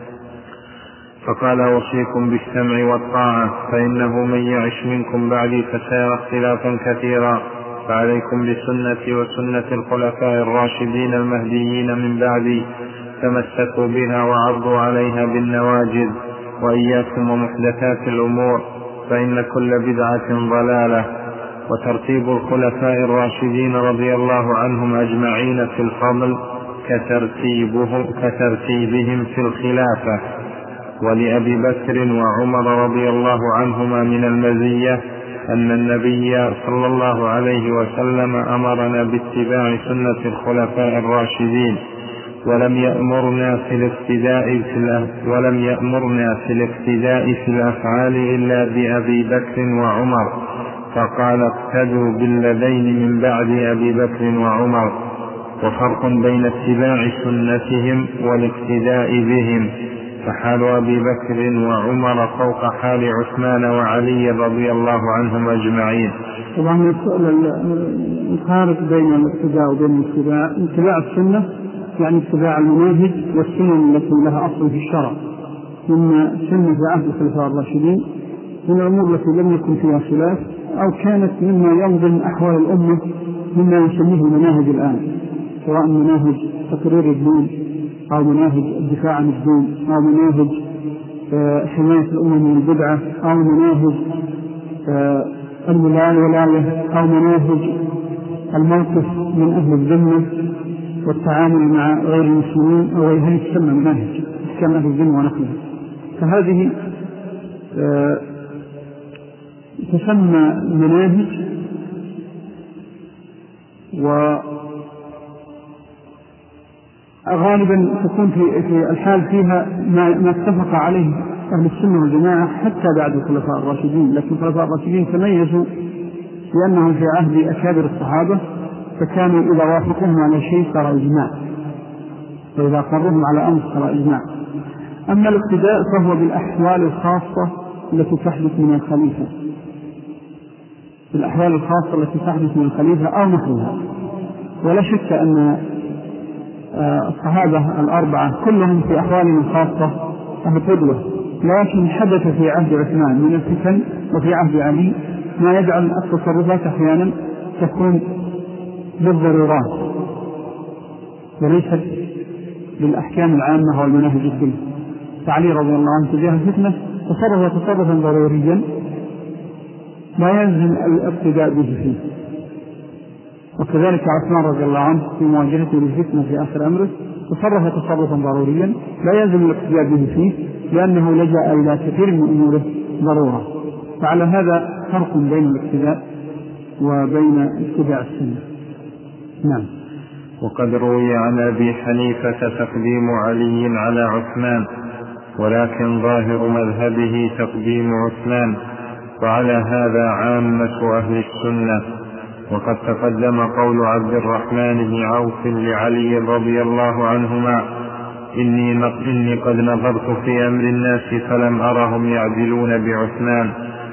فقال: أوصيكم بالسمع والطاعة، فإنه من يعش منكم بعدي فسيرى اختلافا كثيرا، فعليكم بسنتي وسنة الخلفاء الراشدين المهديين من بعدي، تمسكوا بها وعضوا عليها بالنواجذ، وإياكم ومحدثات الأمور، فإن كل بدعة ضلالة. وترتيب الخلفاء الراشدين رضي الله عنهم أجمعين في الفضل كترتيبهم, كترتيبهم في الخلافة. ولأبي بكر وعمر رضي الله عنهما من المزية أن النبي صلى الله عليه وسلم أمرنا باتباع سنة الخلفاء الراشدين، ولم يأمرنا في الاقتداء في ولم يأمرنا في الاقتداء في الأفعال إلا بأبي بكر وعمر، فقال: اقتدوا بالذين من بعد أبي بكر وعمر. وفرق بين اتباع سنتهم والاقتداء بهم، فحال أبي بكر وعمر فوق حال عثمان وعلي رضي الله عنهم أجمعين. طبعا الفارق بين الاقتداء وبين الاتباع: اتباع السنة يعني اتباع المناهج والسنن التي لها أصل في الشرع، ثم سنة عهد الخلفاء الراشدين من الأمور التي لم يكن فيها خلاف أو كانت مما ينظم أحوال الأمة مما يسميه المناهج الآن، سواء مناهج تقرير الدين أو مناهج الدفاع عن الدين أو مناهج حماية الأمة من البدعة أو مناهج الولاية أو مناهج الموقف من أهل الذمة والتعامل مع غير المسلمين أو غيرها تسمى مناهج كما أهل الذمة ونحوها. فهذه تسمى مناهج، وغالبا تكون في الحال فيها ما اتفق عليه أهل السنة والجماعة حتى بعد الخلفاء الراشدين. لكن الخلفاء الراشدين تميزوا لأنهم في عهد أكابر الصحابة، فكانوا إذا وافقوهم على شيء صار إجماع، وإذا قررهم على أمر صار إجماع. أما الاقتداء فهو بالأحوال الخاصة التي تحدث من الخليفة، بالأحوال الخاصة التي تحدث من الخليفة أو نحوها. ولا شك أن الصحابة الأربعة كلهم في أحوالهم الخاصة أهل قدوة، لكن حدث في عهد عثمان من الفتن وفي عهد علي ما يجعل التصرفات أحيانا تكون بالضرورات وليست بالأحكام العامة والمناهج الدين. فعلي رضي الله عنه تجاه الفتنة تصرف تصرفا ضروريا لا يلزم الاقتداء به فيه، وكذلك عثمان رضي الله عنه في مواجهته للفتنة في آخر أمره تصرف تصرفا ضروريا لا يلزم الاقتداء به فيه، لأنه لجأ إلى كثير من أموره ضرورة. فعلى هذا فرق بين الاقتداء وبين اتباع السنة. نعم. وقد روي عن أبي حنيفة تقديم علي على عثمان، ولكن ظاهر مذهبه تقديم عثمان، وعلى هذا عامة أهل السنة. وقد تقدم قول عبد الرحمن بن عوف لعلي رضي الله عنهما: إني, إني قد نظرت في أمر الناس فلم أرهم يعدلون بعثمان.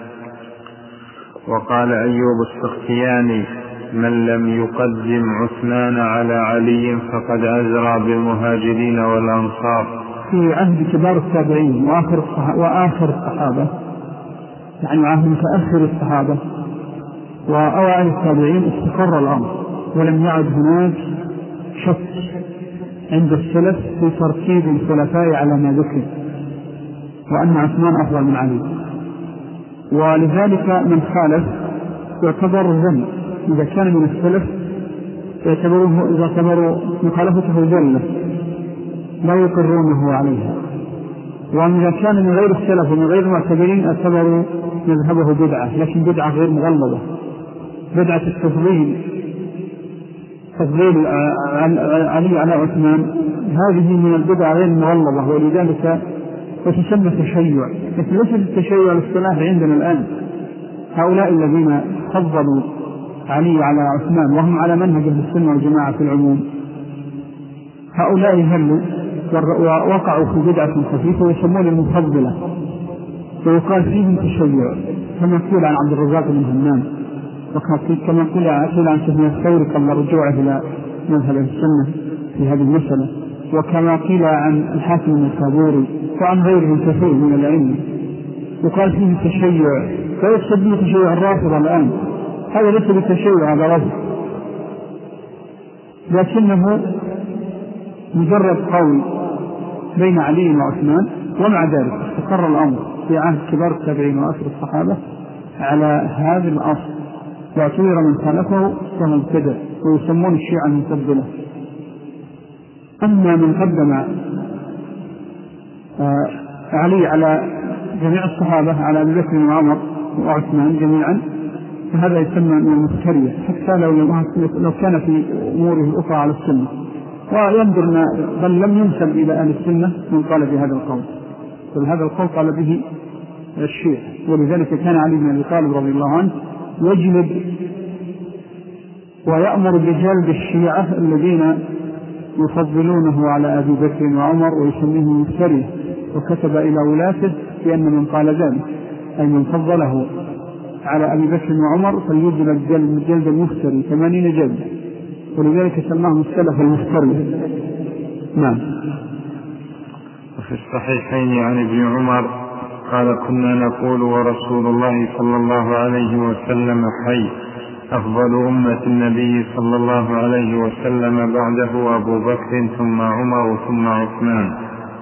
وقال أيوب السختياني: من لم يقدم عثمان على علي فقد أزرى بالمهاجرين والأنصار. في عهد كبار التابعين وآخر الصحابة, وآخر الصحابة يعني عهد متأخر الصحابة وأوائل التابعين استقر الأمر، ولم يعد هناك شك عند السلف في ترتيب الخلفاء على ما ذكر، وأن عثمان أفضل من علي. ولذلك من خالف يعتبر ذنب، إذا كان من السلف يعتبره إذا اعتبروا مخالفته ذلة لا يقرونه عليها، وإذا كان من غير السلف ومن غير المعتبرين اعتبروا مذهبه بدعة، لكن بدعة غير مغلظة، بدعة التفضيل، تفضيل علي على عثمان، هذه من البدع غير المغلظة، ولذلك وتسمى تشيع، لكن ليس التشيع الاصطلاحي عندنا الآن. هؤلاء الذين فضلوا علي على عثمان وهم على منهج السنة والجماعة في العموم، هؤلاء هلوا ووقعوا في بدعة خفيفة ويسمون المفضلة، ويقال فيهم تشيع، كما قيل عن عبد الرزاق بن همام، وكما قيل عن سفيان الثوري قبل رجوعه إلى مذهب السنة في هذه المسألة، وكما قيل عن الحاكم النيسابوري وعن غيرهم كثير من العلم، وقال فيه تشيع، فيقصد به تشيع الرافضة الآن. هذا ليس بالتشيع، هذا رفض، لكنه مجرد قول بين علي وعثمان، ومع ذلك استقر الأمر في عهد كبار التابعين وآخر الصحابة على هذا الأصل، واعتبر من خالفه فهو مبتدع، ويسمون الشيعة المفضلة. أما من قدم علي على جميع الصحابة على أبي بكر وعمر وعثمان جميعا فهذا يسمى من المفترية، حتى لو لو كان في أموره الأخرى على السنة، وينظرنا بل لم ينسب إلى أهل السنة من قال بهذا القول، فهذا القول قال به الشيعة. ولذلك كان علي بن أبي طالب رضي الله عنه يجلد ويأمر بجلد الشيعة الذين يفضلونه على أبي بكر وعمر ويسميه مفترية، وكتب إلى ولاته بأن من قال ذلك أي من فضله على أبي بكر وعمر فليجلد جلد المفتري ثمانين جلدة، ولذلك سماهم السلف المفتري. نعم. وفي الصحيحين عن ابن عمر قال: كنا نقول ورسول الله صلى الله عليه وسلم حي: أفضل أمة النبي صلى الله عليه وسلم بعده أبو بكر ثم عمر ثم عثمان.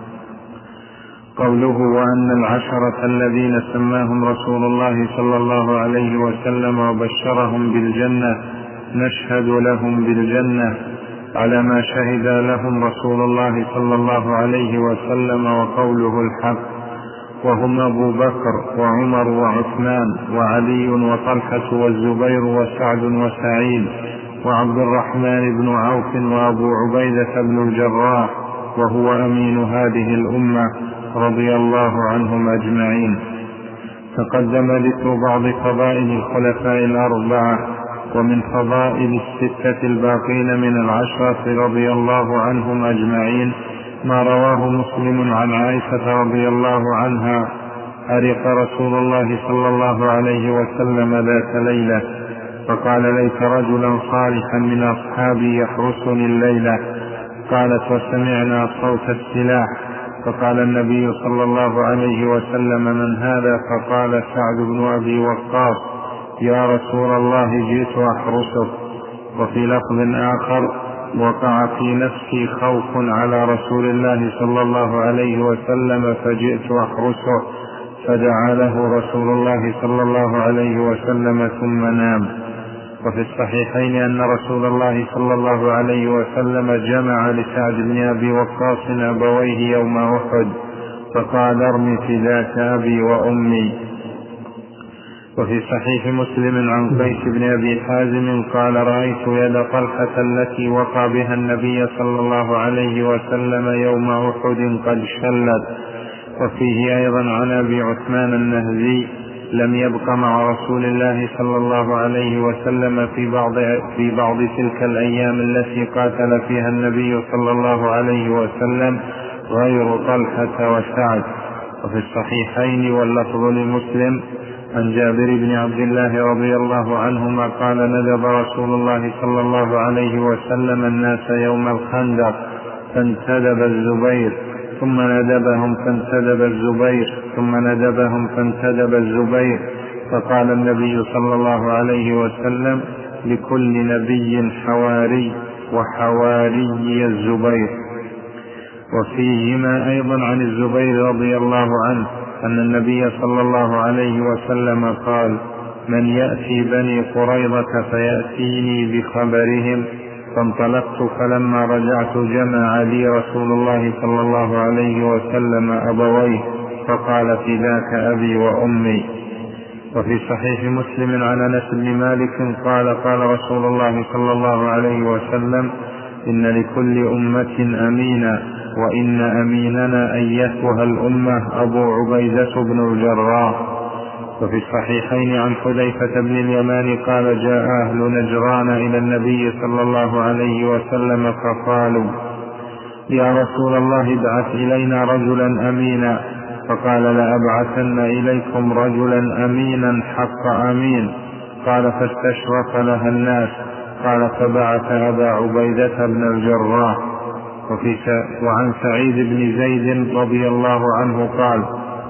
قوله: وأن العشرة الذين سماهم رسول الله صلى الله عليه وسلم وبشرهم بالجنة نشهد لهم بالجنة على ما شهد لهم رسول الله صلى الله عليه وسلم وقوله الحق، وهم أبو بكر وعمر وعثمان وعلي وطلحة والزبير وسعد وسعيد وعبد الرحمن بن عوف وأبو عبيدة بن الجراح وهو أمين هذه الأمة رضي الله عنهم أجمعين. تقدم ذكر بعض فضائل الخلفاء الأربعة، ومن فضائل الستة الباقين من العشرة رضي الله عنهم أجمعين ما رواه مسلم عن عائشة رضي الله عنها: أرق رسول الله صلى الله عليه وسلم ذات ليلة فقال: ليت رجلا صالحا من أصحابي يحرسني الليلة. قالت: وسمعنا صوت السلاح، فقال النبي صلى الله عليه وسلم: من هذا؟ فقال: سعد بن أبي وقاص. يا رسول الله جئت أحرسك. وفي لفظ آخر: وقع في نفسي خوف على رسول الله صلى الله عليه وسلم فجئت أحرسه، فدعا له رسول الله صلى الله عليه وسلم ثم نام. وفي الصحيحين أن رسول الله صلى الله عليه وسلم جمع لسعد بن أبي وقاص أبويه يوم أحد فقال: ارمي فداك أبي وأمي. وفي صحيح مسلم عن قيس بن أبي حازم قال: رأيت يد طلحة التي وقع بها النبي صلى الله عليه وسلم يوم أحد قد شلت. وفيه أيضا عن أبي عثمان النهدي لم يبق مع رسول الله صلى الله عليه وسلم في بعض, في بعض تلك الأيام التي قاتل فيها النبي صلى الله عليه وسلم غير طلحة وسعد. وفي الصحيحين واللفظ لمسلم عن جابر بن عبد الله رضي الله عنهما قال ندب رسول الله صلى الله عليه وسلم الناس يوم الخندق فانتدب الزبير ثم ندبهم فانتدب الزبير ثم ندبهم فانتدب الزبير فقال النبي صلى الله عليه وسلم لكل نبي حواري وحواري الزبير. وفيهما أيضا عن الزبير رضي الله عنه أن النبي صلى الله عليه وسلم قال من يأتي بني قريظة فيأتيني بخبرهم. فانطلقت فلما رجعت جمع لي رسول الله صلى الله عليه وسلم أبويه فقال فداك أبي وأمي. وفي صحيح مسلم عن أنس بن مالك قال قال رسول الله صلى الله عليه وسلم إن لكل أمة أمينا وإن أميننا أيتها الأمة أبو عبيدة بن الجراح. وفي الصحيحين عن حذيفة بن اليمان قال جاء أهل نجران إلى النبي صلى الله عليه وسلم فقالوا يا رسول الله ابعث إلينا رجلا أمينا. فقال لأبعثن إليكم رجلا أمينا حق أمين. قال فاستشرف لها الناس. قال فبعث أبا عبيدة بن الجراح. وفي وعن سعيد بن زيد رضي الله عنه قال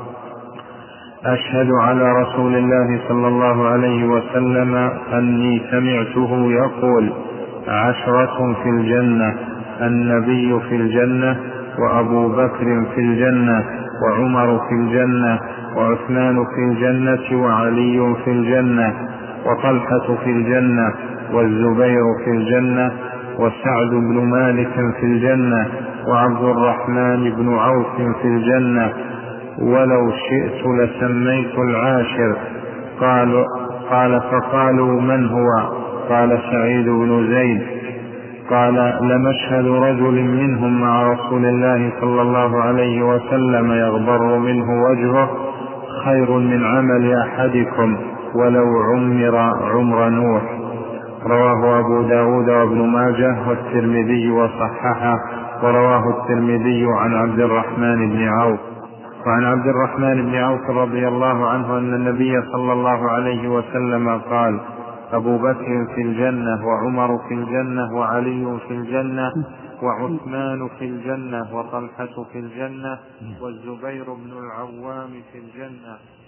أشهد على رسول الله صلى الله عليه وسلم أني سمعته يقول عشرة في الجنة النبي في الجنة وأبو بكر في الجنة وعمر في الجنة وعثمان في الجنة وعلي في الجنة وطلحة في الجنة والزبير في الجنة وسعد بن مالك في الجنة وعبد الرحمن بن عوف في الجنة ولو شئت لسميت العاشر. قال, قال فقالوا من هو؟ قال سعيد بن زيد. قال لمشهد رجل منهم مع رسول الله صلى الله عليه وسلم يغبر منه وجهه خير من عمل أحدكم ولو عمر عمر نوح. رواه أبو داود وابن ماجه والترمذي وصححه. ورواه الترمذي عن عبد الرحمن بن عوف. وعن عبد الرحمن بن عوف رضي الله عنه أن النبي صلى الله عليه وسلم قال أبو بكر في الجنة وعمر في الجنة وعلي في الجنة وعثمان في الجنة وطلحة في الجنة والزبير بن العوام في الجنة